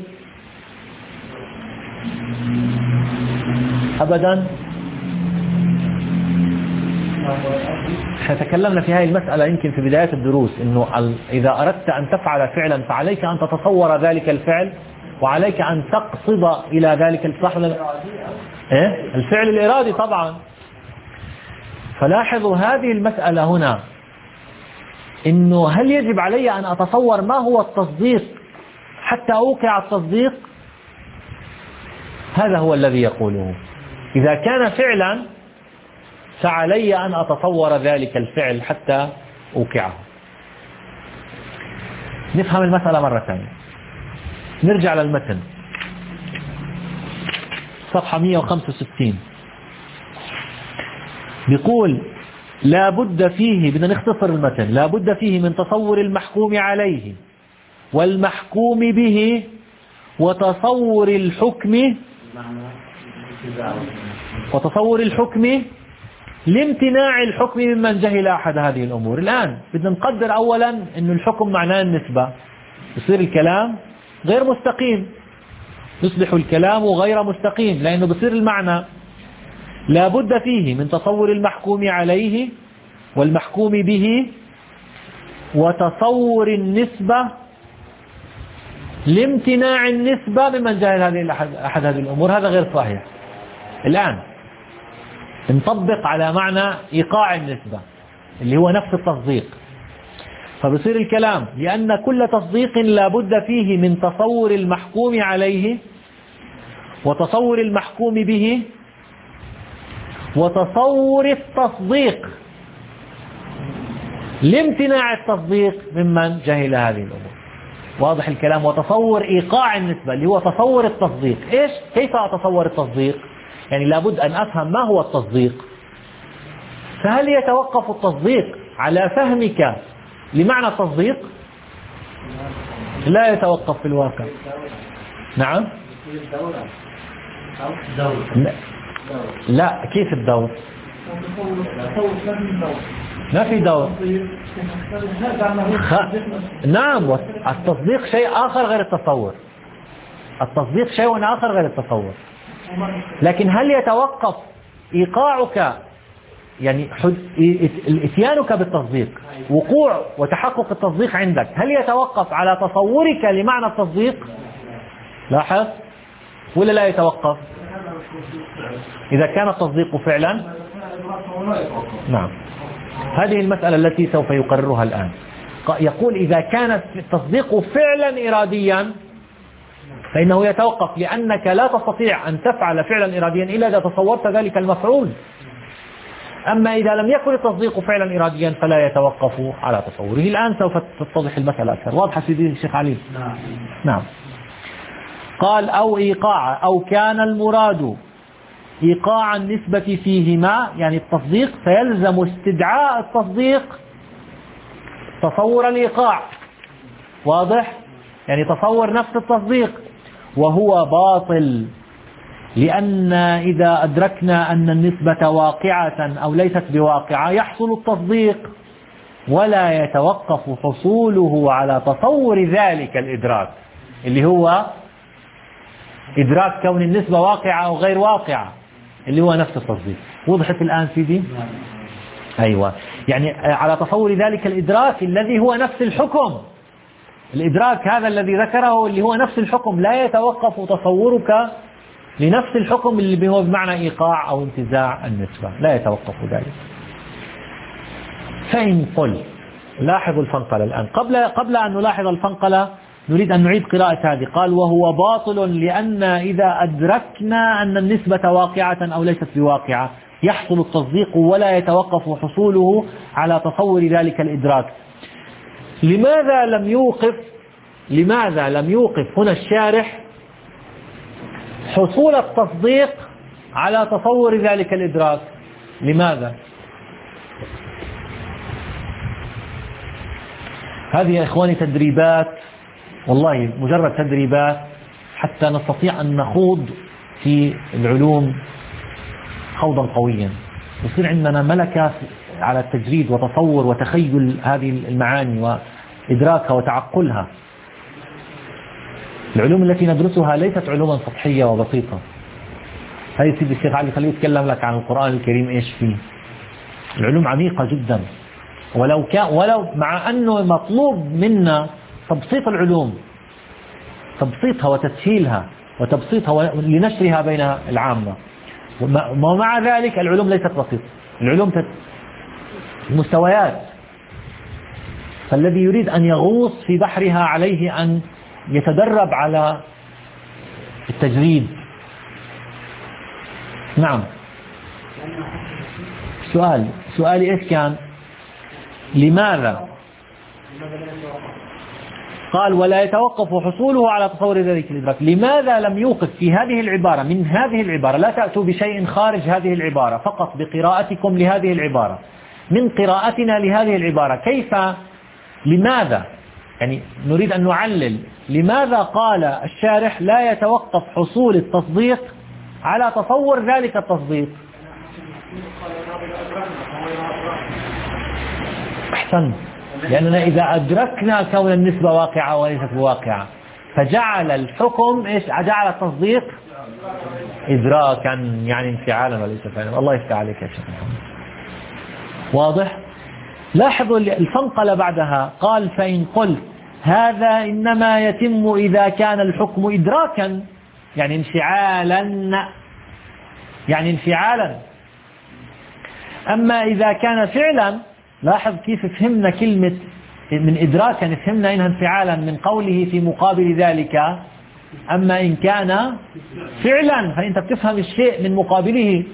أبدا. تكلمنا في هذه المسألة يمكن في بداية الدروس، إنه إذا أردت أن تفعل فعلا فعليك أن تتصور ذلك الفعل، وعليك أن تقصد إلى ذلك الفعل. إيه؟ الفعل الإرادي طبعا. فلاحظوا هذه المسألة هنا، إنه هل يجب علي أن أتصور ما هو التصديق حتى أوقع التصديق؟ هذا هو الذي يقوله. إذا كان فعلا فعلي أن أتصور ذلك الفعل حتى أوقعه. نفهم المسألة مرة ثانية. نرجع للمتن صفحة مئة وخمسة وستين. بيقول لا بد فيه، بدنا نختصر المتن، لا بد فيه من تصور المحكوم عليه والمحكوم به وتصور الحكم وتصور الحكم لامتناع الحكم ممن جهل أحد هذه الأمور. الآن بدنا نقدر أولا أن الحكم معناه النسبة، يصير الكلام غير مستقيم، يصبح الكلام غير مستقيم، لأنه بصير المعنى لا بد فيه من تصور المحكوم عليه والمحكوم به وتصور النسبة لامتناع النسبة ممن جهل هذه أحد هذه الأمور. هذا غير صحيح. الآن نطبق على معنى إيقاع النسبة اللي هو نفس التصديق. فبصير الكلام لأن كل تصديق لا بد فيه من تصور المحكوم عليه وتصور المحكوم به وتصور التصديق لامتناع التصديق ممن جهل هذه الأمور. واضح الكلام؟ وتصور إيقاع النسبة اللي هو تصور التصديق. إيش؟ كيف أتصور التصديق؟ يعني لابد أن أفهم ما هو التصديق. فهل يتوقف التصديق على فهمك لمعنى التصديق؟ لا يتوقف في الواقع. نعم؟ لا, لا. كيف الدور؟ ما في دور. خ... نعم. التصديق شيء آخر غير التصور. التصديق شيء آخر غير التصور. لكن هل يتوقف إيقاعك يعني اتيانك بالتصديق، وقوع وتحقق التصديق عندك، هل يتوقف على تصورك لمعنى التصديق؟ لاحظ، ولا لا يتوقف؟ إذا كان التصديق فعلا، نعم. هذه المسألة التي سوف يقررها الآن. يقول إذا كان التصديق فعلا إراديا فإنه يتوقف، لأنك لا تستطيع أن تفعل فعلا إراديا إلا إذا تصورت ذلك المفعول. أما إذا لم يكن التصديق فعلا إراديا فلا يتوقف على تصوره. الآن سوف تتضح المسألة أكثر. واضحة سيدي الشيخ علي؟ نعم. نعم. قال أو إيقاع، أو كان المراد إيقاع النسبة فيهما، يعني التصديق، فيلزم استدعاء التصديق تصور الإيقاع. واضح؟ يعني تصور نفس التصديق، وهو باطل، لأن إذا أدركنا أن النسبة واقعة أو ليست بواقعة يحصل التصديق، ولا يتوقف حصوله على تصور ذلك الإدراك اللي هو إدراك كون النسبة واقعة أو غير واقعة، اللي هو نفس التصديق. وضحت الآن سيدي؟ أيوة. يعني على تصور ذلك الإدراك الذي هو نفس الحكم. الإدراك هذا الذي ذكره اللي هو نفس الحكم، لا يتوقف تصورك لنفس الحكم اللي هو بمعنى إيقاع أو انتزاع النسبة، لا يتوقف ذلك. فإن قل، لاحظوا الفنقلة الآن. قبل قبل أن نلاحظ الفنقلة نريد أن نعيد قراءة هذه. قال وهو باطل لأن إذا أدركنا أن النسبة واقعة أو ليست بواقعة يحصل التصديق، ولا يتوقف حصوله على تصور ذلك الإدراك. لماذا لم يوقف لماذا لم يوقف هنا الشارح حصول التصديق على تصور ذلك الإدراك؟ لماذا؟ هذه يا إخواني تدريبات، والله مجرد تدريبات حتى نستطيع أن نخوض في العلوم خوضا قويا، يصير عندنا ملكة على التجريد وتصور وتخيل هذه المعاني وإدراكها وتعقلها. العلوم التي ندرسها ليست علوما سطحية وبسيطة. هذه سيدي الشيخ علي خليه يتكلم لك عن القرآن الكريم إيش فيه. العلوم عميقة جدا، ولو كان ولو مع أنه مطلوب منا تبسيط العلوم، تبسيطها وتسهيلها وتبسيطها لنشرها بين العامة، ومع ذلك العلوم ليست بسيطة. العلوم مستويات، فالذي يريد أن يغوص في بحرها عليه أن يتدرب على التجريد. نعم. سؤال سؤالي إيش كان؟ لماذا؟ قال ولا يتوقف حصوله على تصور ذلك الإدراك. لماذا لم يوقف في هذه العبارة، من هذه العبارة؟ لا تأتوا بشيء خارج هذه العبارة، فقط بقراءتكم لهذه العبارة، من قراءتنا لهذه العبارة. كيف؟ لماذا؟ يعني نريد أن نعلل لماذا قال الشارح لا يتوقف حصول التصديق على تصور ذلك التصديق. أحسن، لأننا إذا أدركنا كون النسبة واقعة وليست بواقعة فجعل الحكم إيش؟ جعل التصديق إدراكا، يعني انفعالا وليس فعلا. الله يفتح عليك يا شيخ محمد. واضح؟ لاحظوا الفنقلة بعدها. قال فإن قلت هذا إنما يتم إذا كان الحكم إدراكا، يعني انفعالا، يعني انفعالا. أما إذا كان فعلا، لاحظ كيف فهمنا كلمة من إدراكا فهمنا إنها انفعالا من قوله في مقابل ذلك. أما إن كان فعلا فأنت بتفهم الشيء من مقابله.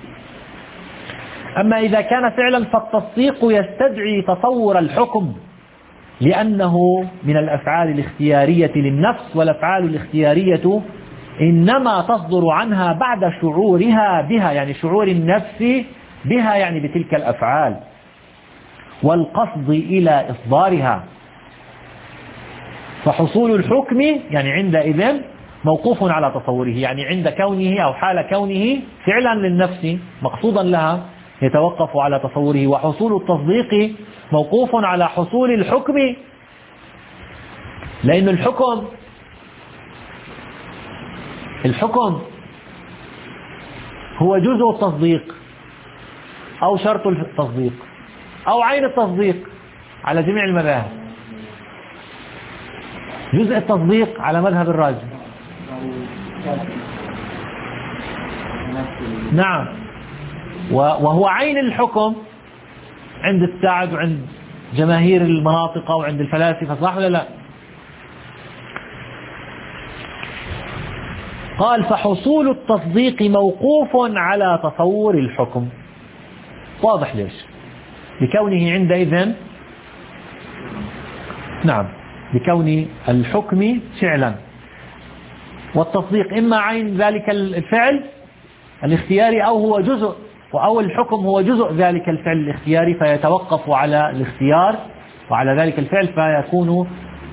أما إذا كان فعلا فالتصديق يستدعي تصور الحكم، لأنه من الأفعال الاختيارية للنفس، والأفعال الاختيارية إنما تصدر عنها بعد شعورها بها، يعني شعور النفس بها يعني بتلك الأفعال، والقصد إلى إصدارها. فحصول الحكم يعني عندئذ موقوف على تصوره، يعني عند كونه أو حال كونه فعلا للنفس مقصودا لها يتوقف على تصوره. وحصول التصديق موقوف على حصول الحكم، لأن الحكم الحكم هو جزء التصديق أو شرط التصديق أو عين التصديق على جميع المذاهب. جزء التصديق على مذهب الرازي، نعم، وهو عين الحكم عند السعد وعند جماهير المناطق وعند الفلاسفة، صح ولا لا؟ قال فحصول التصديق موقوف على تصور الحكم. واضح ليش؟ لكونه عندئذ نعم لكون الحكم فعلا، والتصديق إما عين ذلك الفعل الاختياري أو هو جزء، أو الحكم هو جزء ذلك الفعل الاختياري فيتوقف على الاختيار وعلى ذلك الفعل، فيكون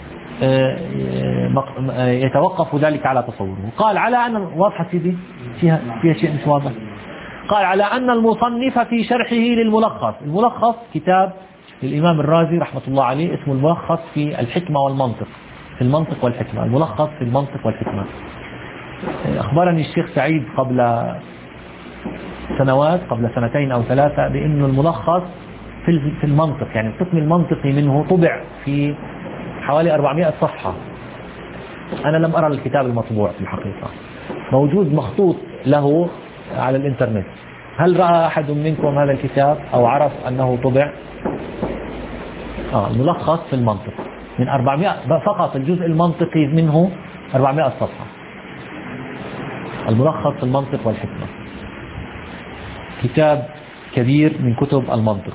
يتوقف ذلك على تصوره. قال على أن واضحة سيدي فيها, فيها شيء مش واضح. قال على أن المصنف في شرحه للملخص، الملخص كتاب للإمام الرازي رحمة الله عليه اسمه الملخص في الحكمة والمنطق، في المنطق والحكمة، الملخص في المنطق والحكمة. أخبرني الشيخ سعيد قبل سنوات، قبل سنتين أو ثلاثة، بأن الملخص في المنطق يعني القسم المنطقي منه طبع في حوالي أربعمائة صفحة. أنا لم أرى الكتاب المطبوع في الحقيقة، موجود مخطوط له على الإنترنت. هل رأى أحد منكم هذا الكتاب أو عرف أنه طبع؟ آه الملخص في المنطق من أربعمائة فقط، الجزء المنطقي منه أربعمائة صفحة. الملخص في المنطق والحكمة كتاب كبير من كتب المنطق.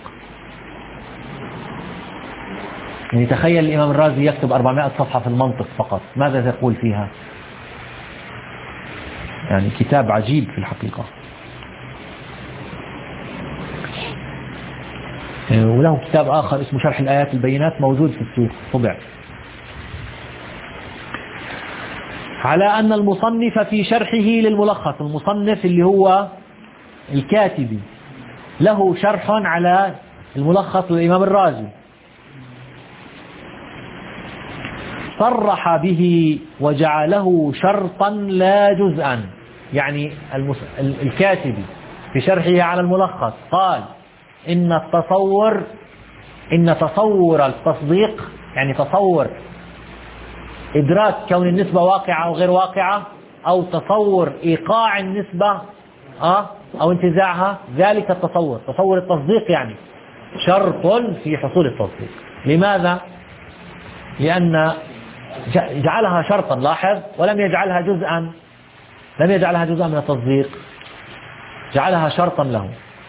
يعني تخيل الإمام الرازي يكتب أربعمائة صفحة في المنطق فقط، ماذا تقول فيها؟ يعني كتاب عجيب في الحقيقة. وله كتاب آخر اسمه شرح الآيات البينات موجود في السوق طبع. على أن المصنف في شرحه للملخص، المصنف اللي هو الكاتبي له شرح على الملخص للإمام الرازي، صرح به وجعله شرطا لا جزءا. يعني الكاتبي في شرحه على الملخص قال إن التصور إن تصور التصديق يعني تصور إدراك كون النسبة واقعة أو غير واقعة، أو تصور إيقاع النسبة أه أو انتزاعها، ذلك التصور تصور التصديق يعني شرط في حصول التصديق. لماذا؟ لأن جعلها شرطا، لاحظ، ولم يجعلها جزءا، لم يجعلها جزءا من التصديق، جعلها شرطا له.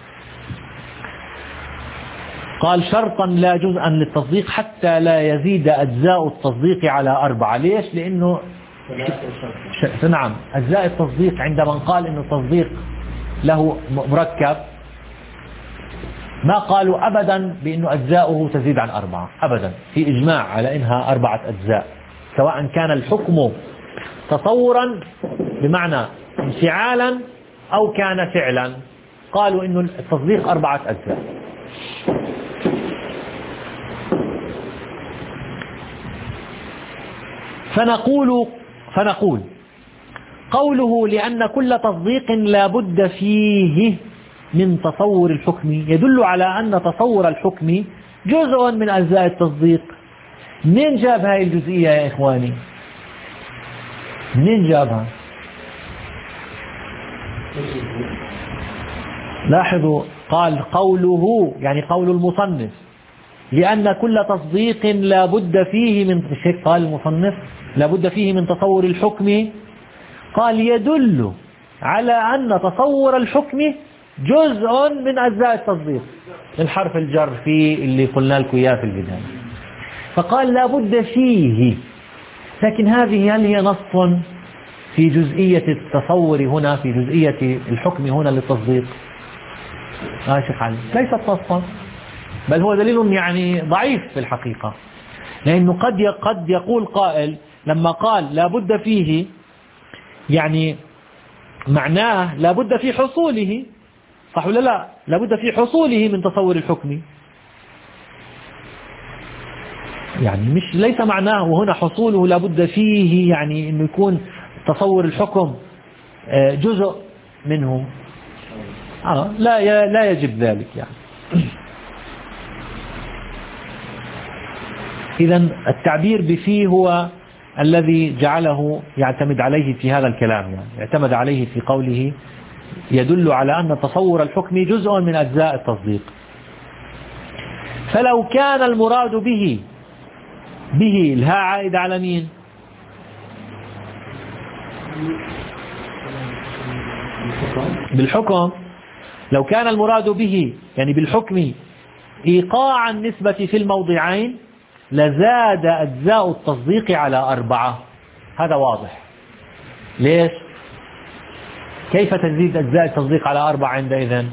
قال شرطا لا جزءا للتصديق حتى لا يزيد أجزاء التصديق على أربعة. ليش؟ لأنه ش... نعم أجزاء التصديق عندما قال إنه التصديق له مركب ما قالوا أبدا بأنه أجزاؤه تزيد عن أربعة أبدا، في إجماع على إنها أربعة أجزاء، سواء كان الحكم تصورا بمعنى انفعالا أو كان فعلا، قالوا إنه التصديق أربعة أجزاء. فنقول فنقول قوله لأن كل تصديق لا بد فيه من تصور الحكم يدل على أن تصور الحكم جزء من أجزاء التصديق. منين جاب هاي الجزئية يا إخواني؟ منين جابها؟ لاحظوا قال قوله يعني قول المصنف لأن كل تصديق لا بد فيه من هيك قال المصنف لا بد فيه من تصور الحكم. قال يدل على أن تصور الحكم جزء من أجزاء التصديق، من حرف الجر في اللي قلنا لكم إياه في البداية. فقال لا بد فيه، لكن هذه هل هي نص في جزئية التصور هنا، في جزئية الحكم هنا للتصديق؟ آه شيخ علي ليست نصا، بل هو دليل يعني ضعيف في الحقيقة، لأنه قد قد يقول قائل لما قال لا بد فيه يعني معناه لا بد في حصوله، صح ولا لا؟ لا بد في حصوله من تصور الحكم، يعني مش ليس معناه هنا حصوله لا بد فيه يعني انه يكون تصور الحكم جزء منه. آه لا لا يجب ذلك يعني. إذا التعبير بفيه هو الذي جعله يعتمد عليه في هذا الكلام، يعني اعتمد عليه في قوله يدل على أن تصور الحكم جزء من أجزاء التصديق. فلو كان المراد به به الهاء عائد على مين؟ بالحكم. لو كان المراد به يعني بالحكم إيقاع النسبة في الموضعين لزاد أجزاء التصديق على أربعة. هذا واضح. ليش؟ كيف تزيد أجزاء التصديق على أربعة عندئذ؟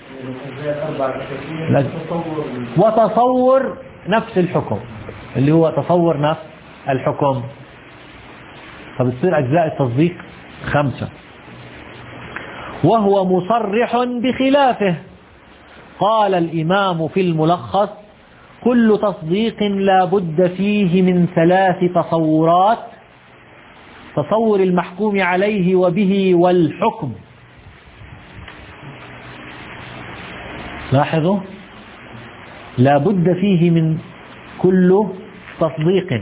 وتصور نفس الحكم اللي هو تصور نفس الحكم، فبتصير أجزاء التصديق خمسة. وهو مصرح بخلافه. قال الإمام في الملخص كل تصديق لا بد فيه من ثلاث تصورات: تصور المحكوم عليه وبه والحكم. لاحظوا، لا بد فيه من كل تصديق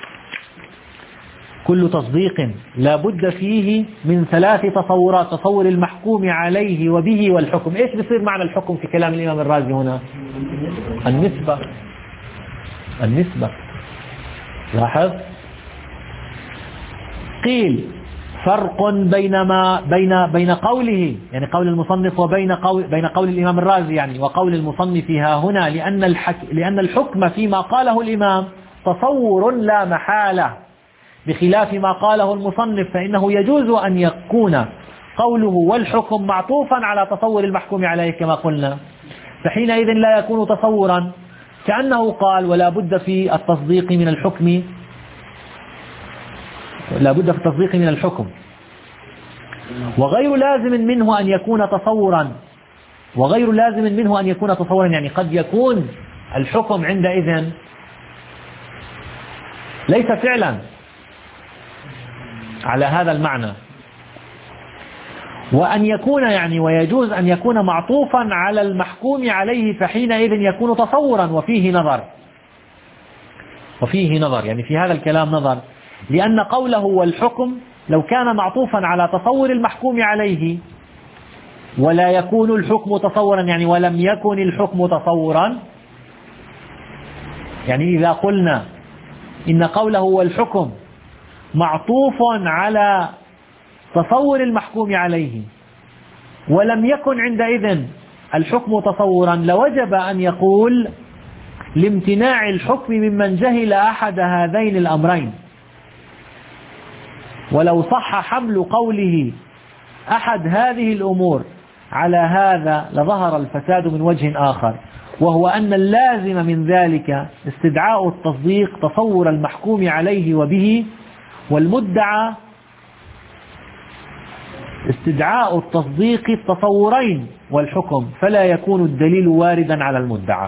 كل تصديق لا بد فيه من ثلاث تصورات: تصور المحكوم عليه وبه والحكم. ايش بصير معنى الحكم في كلام الإمام الرازي هنا؟ النسبة. النسبة. لاحظ، قيل فرق بينما بين بين قوله يعني قول المصنف وبين قول بين قول الإمام الرازي يعني وقول المصنف ها هنا، لأن الحك لأن الحكم فيما قاله الإمام تصور لا محالة، بخلاف ما قاله المصنف فإنه يجوز أن يكون قوله والحكم معطوفا على تصور المحكوم عليه كما قلنا، فحينئذ لا يكون تصورا، كأنه قال ولا بد في التصديق من الحكم لا بد في التصديق من الحكم، وغير لازم منه أن يكون تصورا وغير لازم منه أن يكون تصورا يعني قد يكون الحكم عندئذ ليس فعلا على هذا المعنى، وأن يكون يعني ويجوز أن يكون معطوفا على المحكوم عليه، فحينئذ يكون تصورا وفيه نظر وفيه نظر يعني في هذا الكلام نظر، لأن قوله والحكم لو كان معطوفا على تصور المحكوم عليه ولا يكون الحكم تصورا يعني ولم يكن الحكم تصورا، يعني إذا قلنا إن قوله والحكم معطوف على تصور المحكوم عليه ولم يكن عندئذ الحكم تصورا، لوجب أن يقول لامتناع الحكم ممن جهل أحد هذين الأمرين. ولو صح حمل قوله أحد هذه الأمور على هذا لظهر الفساد من وجه آخر، وهو أن اللازم من ذلك استدعاء التصديق تصور المحكوم عليه وبه، والمدعى استدعاء التصديق التصورين والحكم، فلا يكون الدليل واردا على المدعى.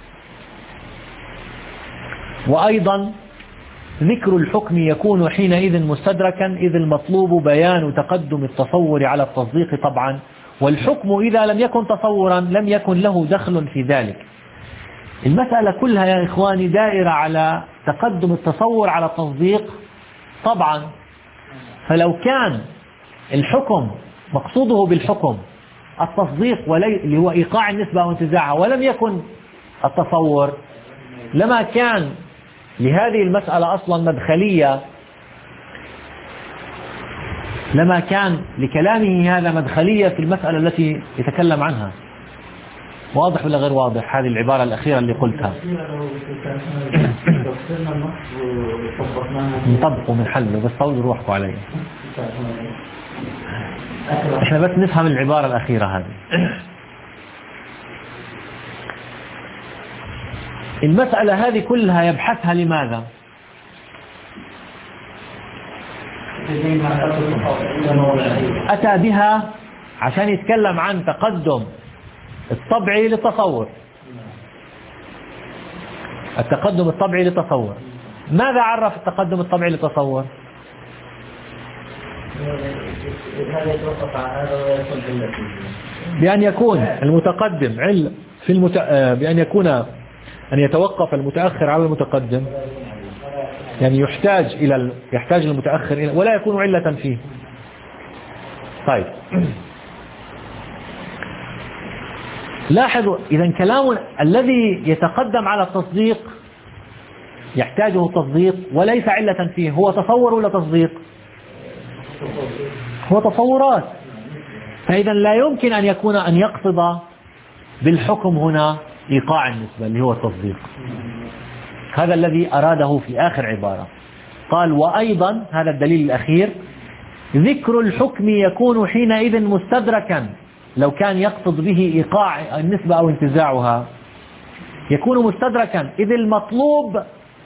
وأيضا ذكر الحكم يكون حينئذ مستدركا، إذ المطلوب بيان تقدم التصور على التصديق طبعا، والحكم إذا لم يكن تصورا لم يكن له دخل في ذلك. المسألة كلها يا إخواني دائرة على تقدم التصور على التصديق طبعا. فلو كان الحكم مقصوده بالحكم التصديق اللي هو إيقاع النسبة وانتزاعها ولم يكن التصور، لما كان لهذه المسألة أصلا مدخلية، لما كان لكلامه هذا مدخلية في المسألة التي يتكلم عنها. واضح ولا غير واضح هذه العبارة الأخيرة اللي قلتها؟ نطبقوا من حله بس طولوا روحكم علي. احنا بس نفهم العبارة الأخيرة هذه. المسألة هذه كلها يبحثها لماذا؟ أتى بها عشان يتكلم عن تقدم الطبعي للتصور. التقدم الطبعي للتصور، ماذا عرف التقدم الطبعي للتصور؟ بأن يكون المتقدم علة في المت... بأن يكون أن يتوقف المتأخر على المتقدم، يعني يحتاج إلى ال... يحتاج المتأخر إلى ولا يكون علة فيه. طيب لاحظوا إذا كلام الذي يتقدم على التصديق يحتاجه تصديق وليس علة فيه، هو تصور ولا تصديق؟ هو تصورات. فإذا لا يمكن أن يكون أن يقصد بالحكم هنا إيقاع النسبة اللي هو التصديق. هذا الذي أراده في آخر عبارة. قال وأيضا هذا الدليل الأخير ذكر الحكم يكون حينئذ مستدركا، لو كان يقصد به إيقاع النسبة أو انتزاعها يكون مستدركا، إذ المطلوب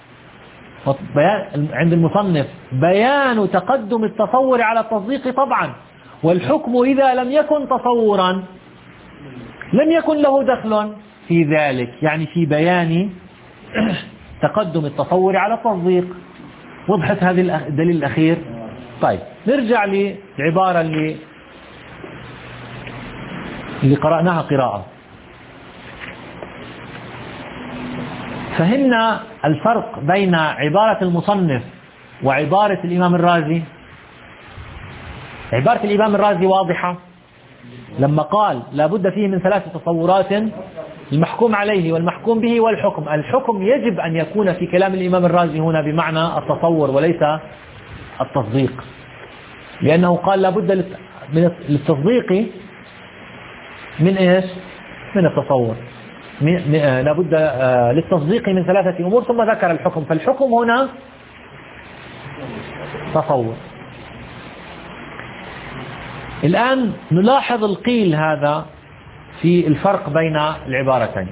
عند المصنف بيان تقدم التصور على التصديق طبعا، والحكم إذا لم يكن تصورا لم يكن له دخل في ذلك، يعني في بيان تقدم التصور على التصديق. وضحت هذه الدليل الأخير. طيب نرجع للعبارة اللي اللي قرأناها قراءة. فهمنا الفرق بين عبارة المصنف وعبارة الإمام الرازي. عبارة الإمام الرازي واضحة لما قال لا بد فيه من ثلاث تصورات، المحكوم عليه والمحكوم به والحكم. الحكم يجب أن يكون في كلام الإمام الرازي هنا بمعنى التصور وليس التصديق، لأنه قال لا بد للتصديق من إيش؟ من التصور. لا بد للتصديق من ثلاثة أمور ثم ذكر الحكم، فالحكم هنا تصور. الآن نلاحظ القيل هذا في الفرق بين العبارتين.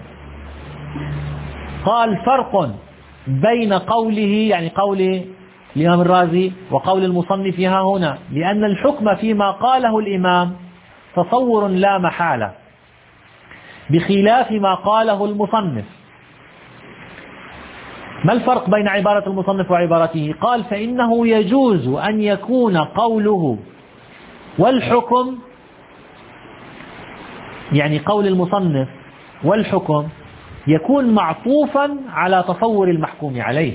قال فرق بين قوله يعني قول الإمام الرازي وقول المصنف ها هنا، لأن الحكم فيما قاله الإمام تصور لا محالة بخلاف ما قاله المصنف. ما الفرق بين عبارة المصنف وعبارته؟ قال فإنه يجوز أن يكون قوله والحكم، يعني قول المصنف والحكم يكون معطوفا على تصور المحكوم عليه،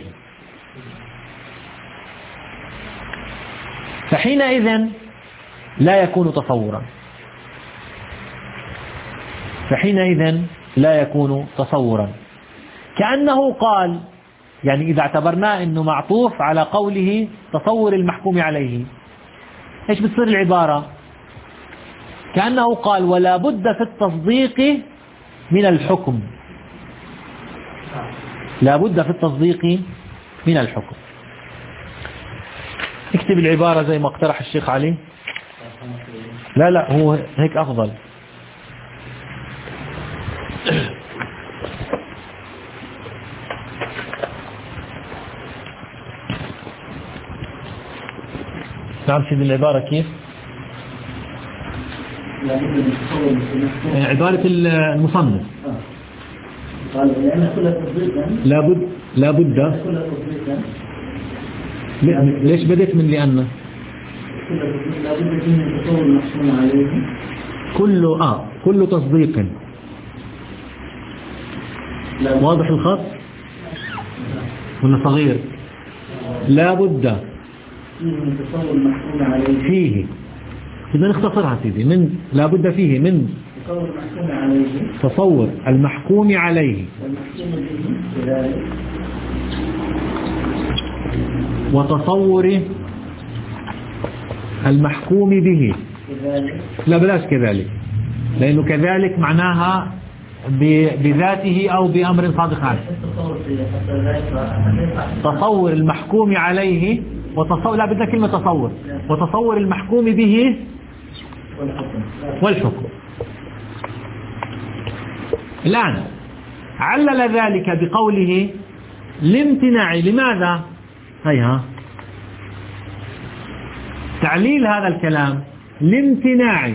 فحينئذ لا يكون تصورا، فحينئذ لا يكون تصورا. كأنه قال يعني إذا اعتبرناه أنه معطوف على قوله تصور المحكوم عليه، إيش بتصير العبارة؟ كأنه قال ولا بد في التصديق من الحكم، لا بد في التصديق من الحكم. اكتب العبارة زي ما اقترح الشيخ علي. لا لا هو هيك أفضل. نعم سيد العبارة كيف؟ عبارة المصنف لا بد لا بد ليش بدأت من لأن كل آه كل تصديق واضح الخط ولا صغير؟ لا بد فيه، إذا نختصرها سيدي من لا بد فيه من تصور المحكوم عليه تصور المحكوم عليه والمحكوم به كذلك وتصور المحكوم به كذلك. لا بلاش كذلك، لأنه كذلك معناها بذاته أو بأمر صادق عنه. تصور المحكوم عليه وتصور، لا بدنا كلمة تصور، وتصور المحكوم به والحكم. الآن علل ذلك بقوله لامتناع. لماذا؟ هيها تعليل هذا الكلام لامتناع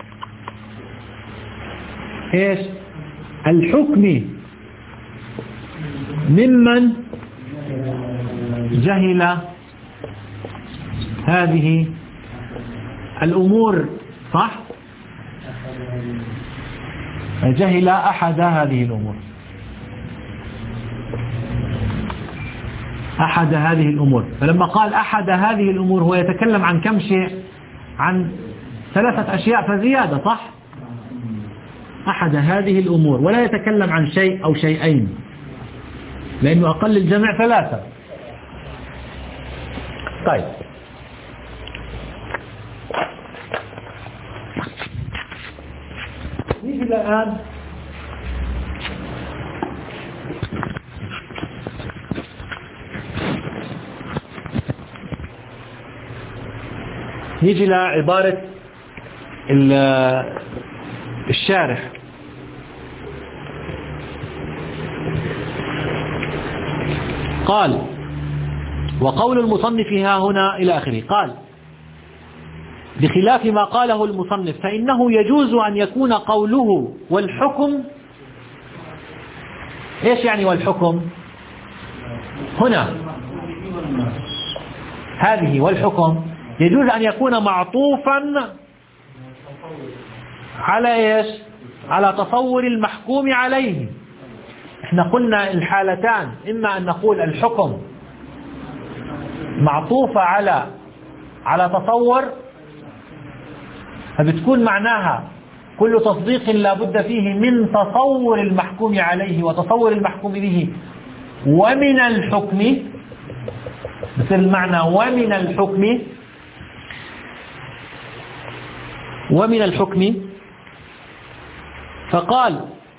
ايش؟ الحكم ممن جهل هذه الأمور، صح؟ جهل أحد هذه الأمور، أحد هذه الأمور. فلما قال أحد هذه الأمور هو يتكلم عن كم شيء؟ عن ثلاثة أشياء فزيادة، صح؟ أحد هذه الأمور، ولا يتكلم عن شيء أو شيئين، لأنه أقل الجمع ثلاثة. طيب نيجي الآن نيجي لعبارة الشارح. قال وقول المصنف ها هنا إلى آخره. قال بخلاف ما قاله المصنف فإنه يجوز أن يكون قوله والحكم. إيش يعني والحكم هنا؟ هذه والحكم يجوز أن يكون معطوفا على إيش؟ على تصور المحكوم عليه. احنا قلنا الحالتان، إما أن نقول الحكم معطوفة على على تصور، فبتكون معناها كل تصديق لا بد فيه من تصور المحكوم عليه وتصور المحكوم به ومن الحكم، بصير المعنى ومن الحكم ومن الحكم. فقال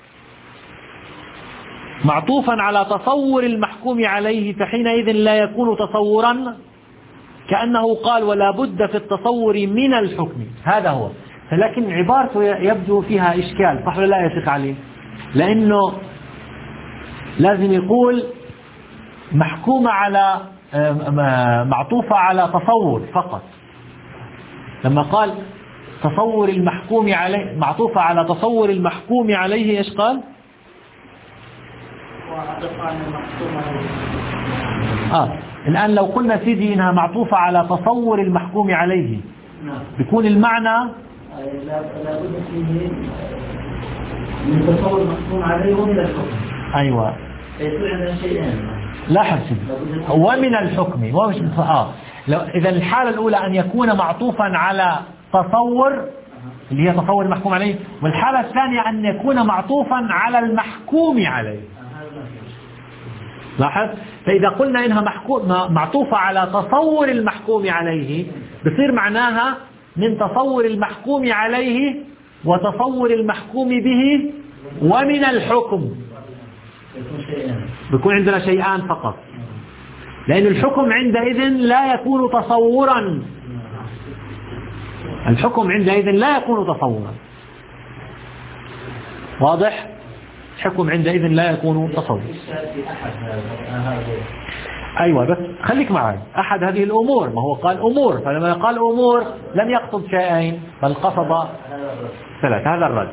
معطوفا على تصور المحكوم عليه، فحينئذ لا يكون تصورا، كأنه قال ولا بد في التصور من الحكم. هذا هو. لكن عبارته يبدو فيها إشكال، صح ولا لا يا شيخ علي؟ لأنه لازم يقول محكومة على معطوفة على تصور فقط. لما قال تصور المحكوم عليه معطوفة على تصور المحكوم عليه، ايش قال؟ آه الآن لو قلنا سيدي إنها معطوفة على تصور المحكوم عليه بيكون المعنى لا بد فيه من تصور المحكوم عليه ومن الحكم. أيوة يكون عندنا شيئين. لاحظ ومن الحكم ومش آه لو إذا الحالة الأولى أن يكون معطوفا على تصور اللي هي تصور المحكوم عليه، والحالة الثانية أن يكون معطوفا على المحكوم عليه. لاحظ. فإذا قلنا إنها معطوفة على تصور المحكوم عليه بصير معناها من تصور المحكوم عليه وتصور المحكوم به ومن الحكم. بيكون عندنا شيئان فقط، لأن الحكم عندئذ لا يكون تصورا. الحكم عندئذ لا يكون تصورا. واضح؟ الحكم عندئذ لا يكون تصورا. أيوة بس خليك معي. أحد هذه الأمور، ما هو قال أمور، فلما قال أمور لم يقصد شيئين بل قصد ثلاث. هذا الرد.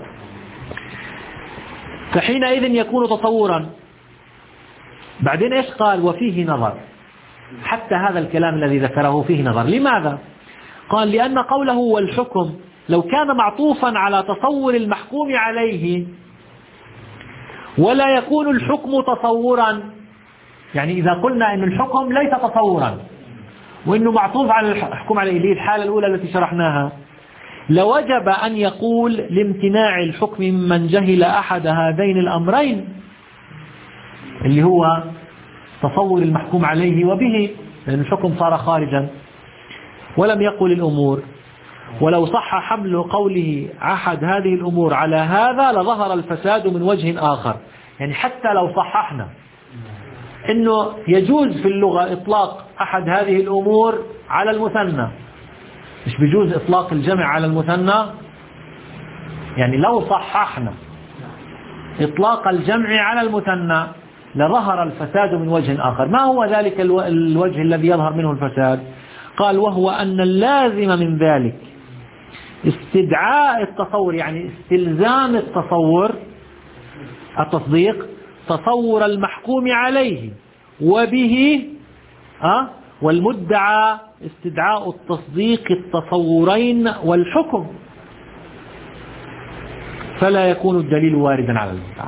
فحينئذ يكون تصورا. بعدين إيش قال؟ وفيه نظر. حتى هذا الكلام الذي ذكره فيه نظر. لماذا؟ قال لأن قوله والحكم لو كان معطوفا على تصور المحكوم عليه ولا يكون الحكم تصورا، يعني إذا قلنا أن الحكم ليس تصورا وأنه معطوف على الحكم عليه، اللي هي الحالة الأولى التي شرحناها، لوجب أن يقول لامتناع الحكم ممن جهل أحد هذين الأمرين، اللي هو تصور المحكوم عليه وبه، لأن الحكم صار خارجا، ولم يقل الأمور. ولو صح حمل قوله أحد هذه الأمور على هذا لظهر الفساد من وجه آخر. يعني حتى لو صححنا أنه يجوز في اللغة إطلاق أحد هذه الأمور على المثنى، مش بيجوز إطلاق الجمع على المثنى. يعني لو صححنا إطلاق الجمع على المثنى لظهر الفساد من وجه آخر. ما هو ذلك الوجه الذي يظهر منه الفساد؟ قال وهو أن اللازم من ذلك استدعاء التصور، يعني استلزام التصور التصديق، تصور المحكوم عليه وبه أه والمدعى استدعاء التصديق التصورين والحكم، فلا يكون الدليل واردا على المدعى.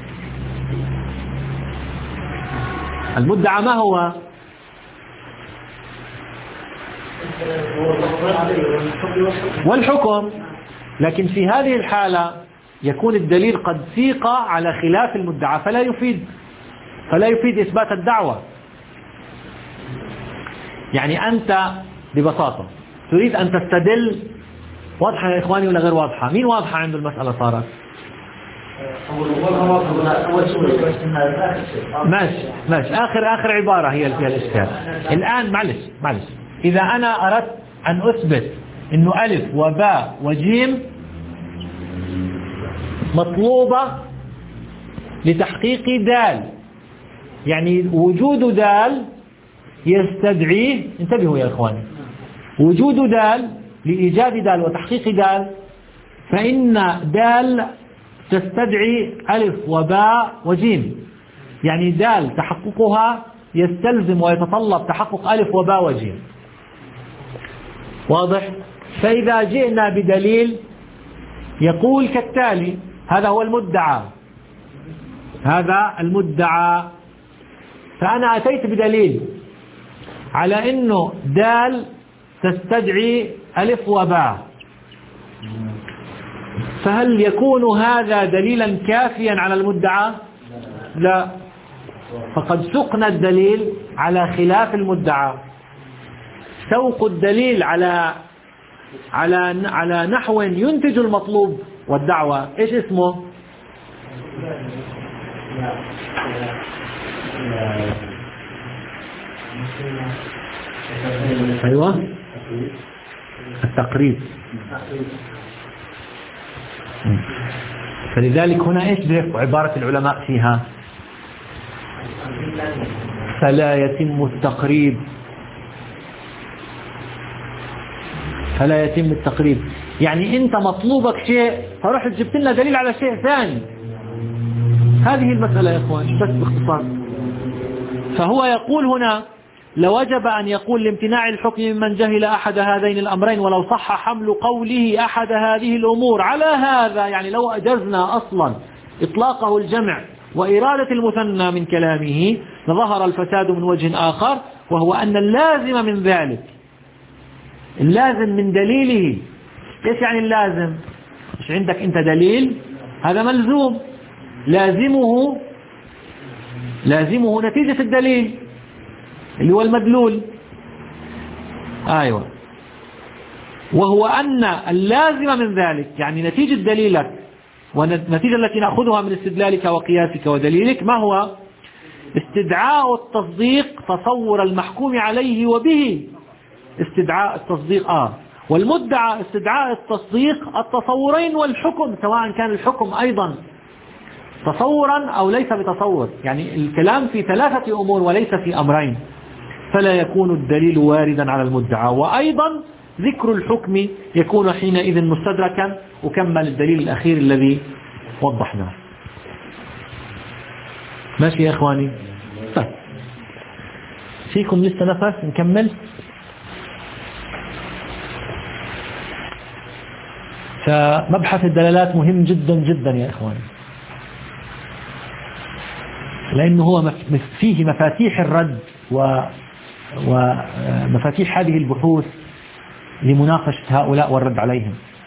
المدعى ما هو؟ والحكم. لكن في هذه الحالة يكون الدليل قد سيق على خلاف المدعى، فلا يفيد فلا يفيد إثبات الدعوة. يعني أنت ببساطة تريد أن تستدل، واضحة يا إخواني ولا غير واضحة؟ مين واضحة عنده المسألة صارت؟ ماشي ماشي آخر آخر عبارة هي فيها الإشكال. الآن معلش معلش إذا أنا أردت أن أثبت إنه ألف وباء وجيم مطلوبة لتحقيق دال، يعني وجود دال يستدعيه، انتبهوا يا إخواني، وجود دال لإيجاد دال وتحقيق دال، فإن دال تستدعي ألف وباء وجيم، يعني دال تحققها يستلزم ويتطلب تحقق ألف وباء وجيم. واضح؟ فإذا جئنا بدليل يقول كالتالي، هذا هو المدعى، هذا المدعى، فأنا أتيت بدليل على أنه دال تستدعي ألف وباء، فهل يكون هذا دليلا كافيا على المدعى؟ لا، فقد سقنا الدليل على خلاف المدعى. سوق الدليل على على على نحو ينتج المطلوب والدعوة ايش اسمه؟ ايوه التقريب. فلذلك هنا ايش عبارة العلماء فيها؟ فلا يتم التقريب، فلا يتم التقريب، يعني انت مطلوبك شيء فرحت جبت لنا دليل على شيء ثاني. هذه المسألة يا اخوان بس باختصار. فهو يقول هنا لوجب أن يقول لامتناع الحكم ممن جهل أحد هذين الأمرين ولو صح حمل قوله أحد هذه الأمور على هذا، يعني لو أجزنا أصلا إطلاقه الجمع وإرادة المثنى من كلامه لظهر الفساد من وجه آخر، وهو أن اللازم من ذلك، اللازم من دليله. إيش يعني اللازم؟ مش عندك أنت دليل، هذا ملزوم، لازمه لازمه نتيجة الدليل اللي هو المدلول. أيوة. وهو أن اللازم من ذلك، يعني نتيجة دليلك والنتيجة التي نأخذها من استدلالك وقياسك ودليلك، ما هو؟ استدعاء التصديق تصور المحكوم عليه وبه، استدعاء التصديق آه والمدعى استدعاء التصديق التصورين والحكم، سواء كان الحكم أيضا تصورا أو ليس بتصور، يعني الكلام في ثلاثة أمور وليس في أمرين، فلا يكون الدليل واردا على المدعى. وأيضا ذكر الحكم يكون حينئذ مستدركا، وكمل الدليل الأخير الذي وضحناه. ماشي يا إخواني؟ طيب فيكم لسه نفس نكمل؟ فمبحث الدلالات مهم جدا جدا يا إخواني، لأنه هو فيه مفاتيح الرد ومفاتيح هذه البحوث لمناقشة هؤلاء والرد عليهم.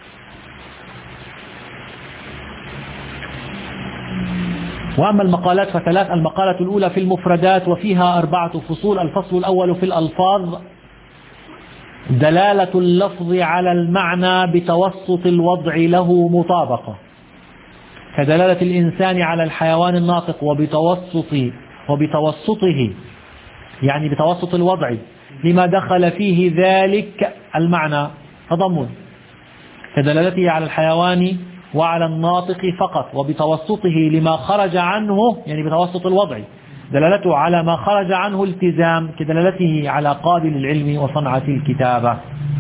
وأما المقالات فثلاث. المقالة الأولى في المفردات وفيها أربعة فصول. الفصل الأول في الألفاظ: دلالة اللفظ على المعنى بتوسط الوضع له مطابقة، كدلالة الإنسان على الحيوان الناطق وبتوسط وبتوسطه، يعني بتوسط الوضع لما دخل فيه ذلك المعنى تضمن، كدلالته على الحيوان وعلى الناطق فقط، وبتوسطه لما خرج عنه، يعني بتوسط الوضع دلالته على ما خرج عنه التزام، كدلالته على قابل العلم وصنعة الكتابة.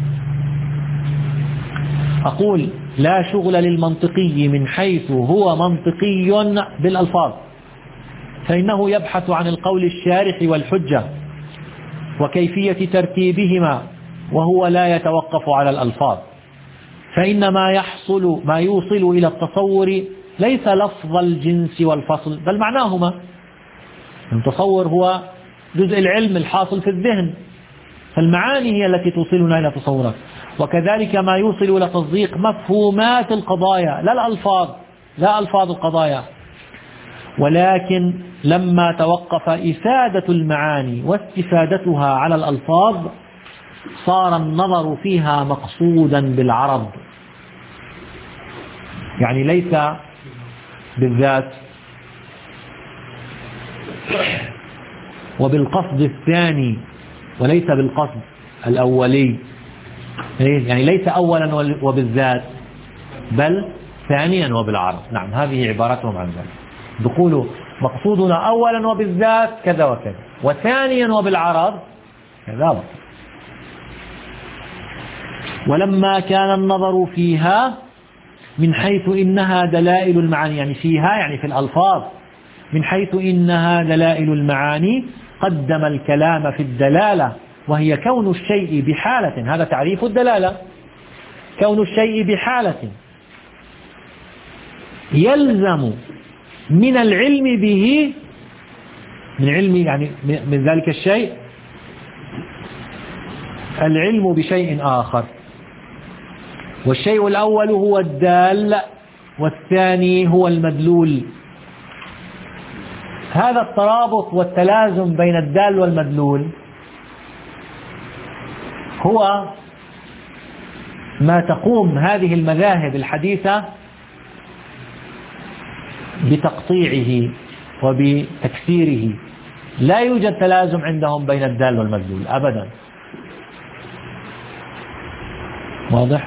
أقول: لا شغل للمنطقي من حيث هو منطقي بالألفاظ، فإنه يبحث عن القول الشارح والحجة وكيفية ترتيبهما، وهو لا يتوقف على الألفاظ، فإن ما يحصل ما يوصل إلى التصور ليس لفظ الجنس والفصل بل معناهما. التصور هو جزء العلم الحاصل في الذهن، فالمعاني هي التي توصلنا إلى تصورات، وكذلك ما يوصل إلى تصديق مفهومات القضايا لا الألفاظ، لا ألفاظ القضايا. ولكن لما توقف إفادة المعاني واستفادتها على الألفاظ صار النظر فيها مقصودا بالعرض، يعني ليس بالذات وبالقصد الثاني وليس بالقصد الأولي، يعني ليس أولا وبالذات بل ثانيا وبالعرض. نعم، هذه عبارتهم عن ذلك. بيقولوا مقصودنا أولا وبالذات كذا وكذا، وثانيا وبالعرض كذا. ولما كان النظر فيها من حيث إنها دلائل المعاني، يعني فيها يعني في الألفاظ، من حيث إنها دلائل المعاني قدم الكلام في الدلالة، وهي كون الشيء بحالة. هذا تعريف الدلالة: كون الشيء بحالة يلزم من العلم به، من علم يعني من ذلك الشيء العلم بشيء آخر، والشيء الأول هو الدال والثاني هو المدلول. هذا الترابط والتلازم بين الدال والمدلول هو ما تقوم هذه المذاهب الحديثة بتقطيعه وبتكسيره. لا يوجد تلازم عندهم بين الدال والمدلول أبدا. واضح؟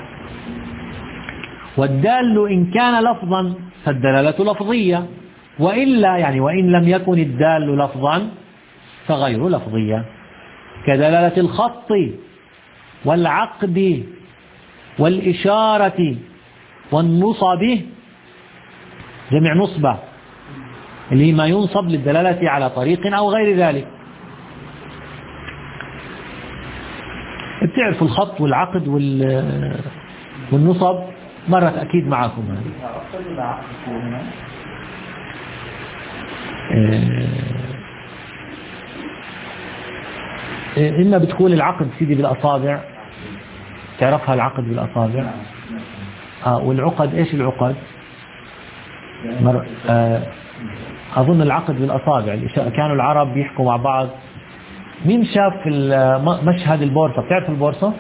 والدال إن كان لفظا فالدلالة لفظية، وإلا يعني وإن لم يكن الدال لفظا فغير لفظية، كدلالة الخط والعقد والإشارة والنصب، جمع نصبة اللي ما ينصب للدلالة على طريق أو غير ذلك. بتعرفوا الخط والعقد والنصب، مرت أكيد معكم هذه. إما بتكون العقد سيدي بالأصابع، تعرفها العقد بالأصابع. آه والعقد إيش العقد؟ مر... آه أظن العقد بالأصابع. كانوا العرب بيحكوا مع بعض. مين شاف مشهد البورصة؟ بتعرف البورصة؟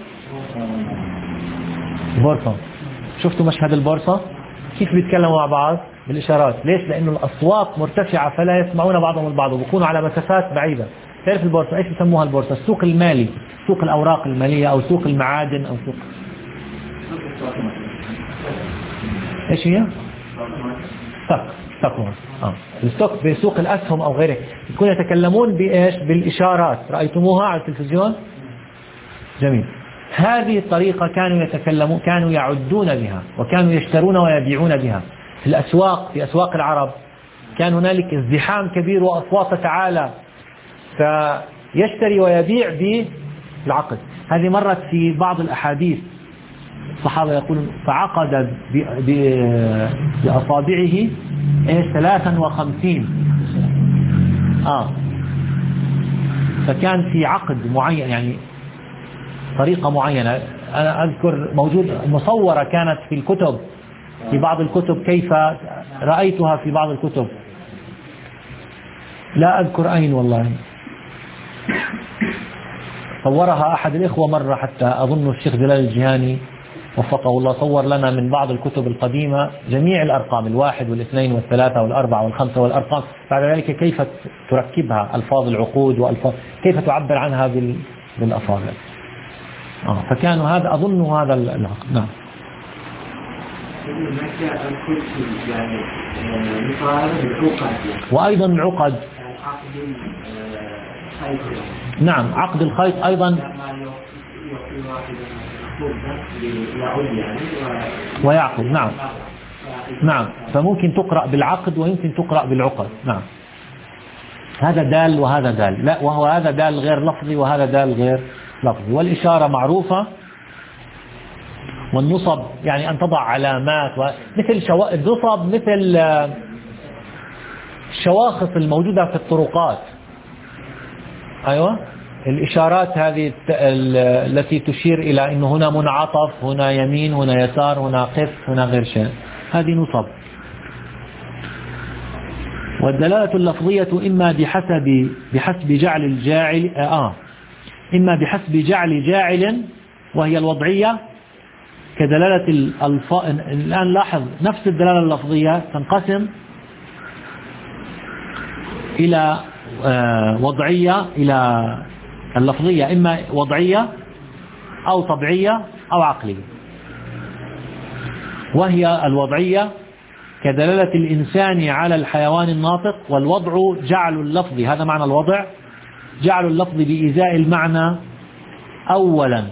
البورصة شفتوا مشهد البورصة؟ كيف بيتكلموا مع بعض؟ بالإشارات. ليش؟ لأنه الأصوات مرتفعة فلا يسمعون بعضهم البعض وبيكونوا على مسافات بعيدة. تعرف البورصة إيش بيسموها البورصة؟ السوق المالي، سوق الأوراق المالية أو سوق المعادن أو سوق إيش هي؟ ستوك ستوك آه. الستوك بسوق الأسهم أو غيره. يكونوا يتكلمون بإيش؟ بالإشارات. رأيتموها على التلفزيون؟ جميل. هذه الطريقة كانوا يتكلمون، كانوا يعدون بها وكانوا يشترون ويبيعون بها في الأسواق. في أسواق العرب كان هنالك ازدحام كبير وأصوات تعالى، فيشتري ويبيع بالعقد. هذه مرت في بعض الأحاديث. الصحابة يقولون فعقد بأصابعه ثلاثا وخمسين آه فكان في عقد معين، يعني طريقة معينة. أنا أذكر موجود مصورة كانت في الكتب، في بعض الكتب، كيف رأيتها في بعض الكتب. لا أذكر أين والله. صورها أحد الإخوة مرة، حتى أظن الشيخ جلال الجهاني وفقه الله صور لنا من بعض الكتب القديمة جميع الأرقام، الواحد والاثنين والثلاثة والأربعة والخمسة والأرقام، بعد ذلك كيف تركبها، ألفاظ العقود وألفاظ كيف تعبر عنها بالأصابع. آه فكانوا هذا أظن هذا العقد. نعم. وأيضا العقد. نعم عقد الخيط أيضا ويعقد. نعم نعم فممكن تقرأ بالعقد ويمكن تقرأ بالعقد. نعم هذا دال وهذا دال، لا وهو هذا دال غير لفظي وهذا دال غير لفظي. والإشارة معروفة، والنصب يعني أن تضع علامات مثل شو... النصب مثل الشواخص الموجودة في الطرقات. أيوة الإشارات هذه التي تشير إلى أنه هنا منعطف، هنا يمين، هنا يسار، هنا قف، هنا غير شيء، هذه نصب. والدلالة اللفظية إما بحسب بحسب جعل الجاعل آه إما بحسب جعل جاعل وهي الوضعية كدلالة الألفاظ. الآن لاحظ نفس الدلالة اللفظية تنقسم إلى وضعية، إلى اللفظية إما وضعية أو طبيعية أو عقلية. وهي الوضعية كدلالة الإنسان على الحيوان الناطق، والوضع جعل اللفظ، هذا معنى الوضع، جعل اللفظ بإزاء المعنى أولا.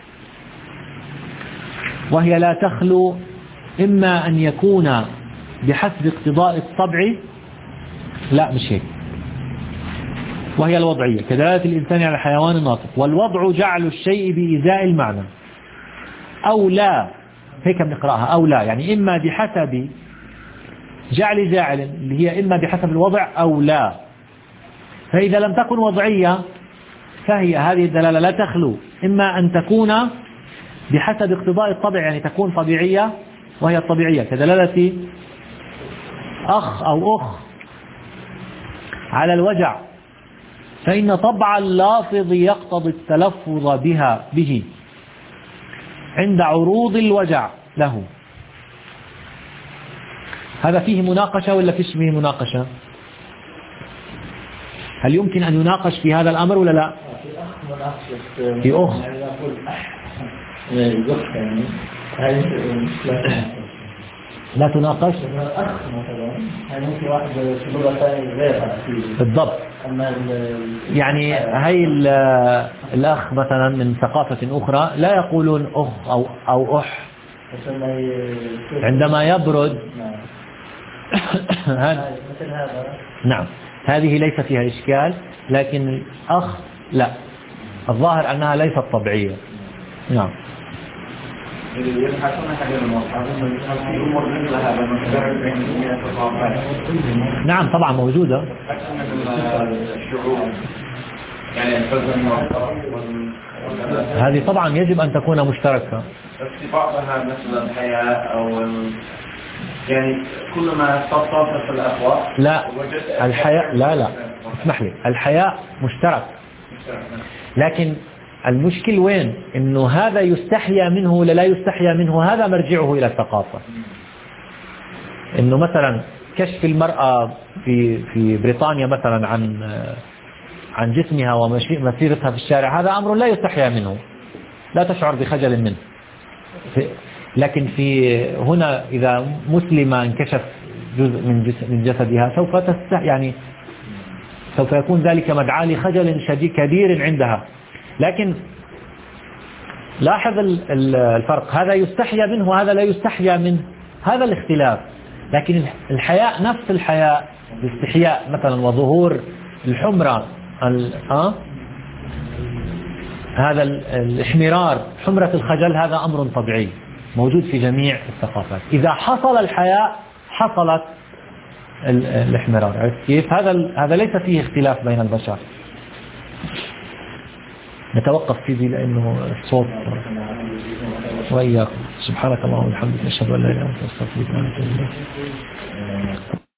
وهي لا تخلو إما أن يكون بحسب اقتضاء الطبع، لا مش هيك، وهي الوضعية كدلالة الإنسان على الحيوان الناطق، والوضع جعل الشيء بإزاء المعنى أو لا، هيك بنقرأها أو لا، يعني إما بحسب جعل جاعل اللي هي إما بحسب الوضع أو لا. فإذا لم تكن وضعية فهي هذه الدلالة لا تخلو إما أن تكون بحسب اقتضاء الطبع، يعني تكون طبيعية، وهي الطبيعية كدلالة أخ أو أخ على الوجع، فإن طبع اللافظ يقتضي التلفظ بها به عند عروض الوجع له. هذا فيه مناقشة ولا فيش فيه مناقشة؟ هل يمكن أن يناقش في هذا الأمر ولا لا؟ في أخ لا تناقش بالضبط. يعني هاي الأخ مثلا من ثقافة أخرى لا يقولون أخ أو أو أح عندما يبرد. نعم هذه ليس فيها إشكال، لكن الأخ لا، الظاهر أنها ليست طبيعية. نعم نعم طبعا موجودة. هذه طبعا يجب أن تكون مشتركة. في بعضها مثل الحياء أو يعني كل ما استطاعت في الأخوة. لا الحياء لا لا اسمح لي، الحياء مشترك، لكن المشكل وين؟ انه هذا يستحيا منه ولا لا يستحيا منه، هذا مرجعه الى الثقافة. انه مثلا كشف المرأة في في بريطانيا مثلا عن عن جسمها ومسيرتها في الشارع، هذا امر لا يستحيا منه، لا تشعر بخجل منه. لكن في هنا اذا مسلمة انكشف جزء من جسد من جسدها سوف تستحي، يعني سوف يكون ذلك مدعاة لخجل شديد كبير عندها. لكن لاحظ الفرق، هذا يستحيا منه وهذا لا يستحيا منه، هذا الاختلاف. لكن الحياء نفس الحياء، الاستحياء مثلا وظهور الحمرة أه؟ هذا الاحمرار، حمرة الخجل، هذا أمر طبيعي موجود في جميع الثقافات. إذا حصل الحياء حصلت الاحمرار. عرفت كيف؟ هذا هذا ليس فيه اختلاف بين البشر. نتوقف فيه لأنه الصوت. وإياكم. سبحانك اللهم وبحمدك، أشهد أن لا إله إلا أنت، أستغفرك وأتوب إليك.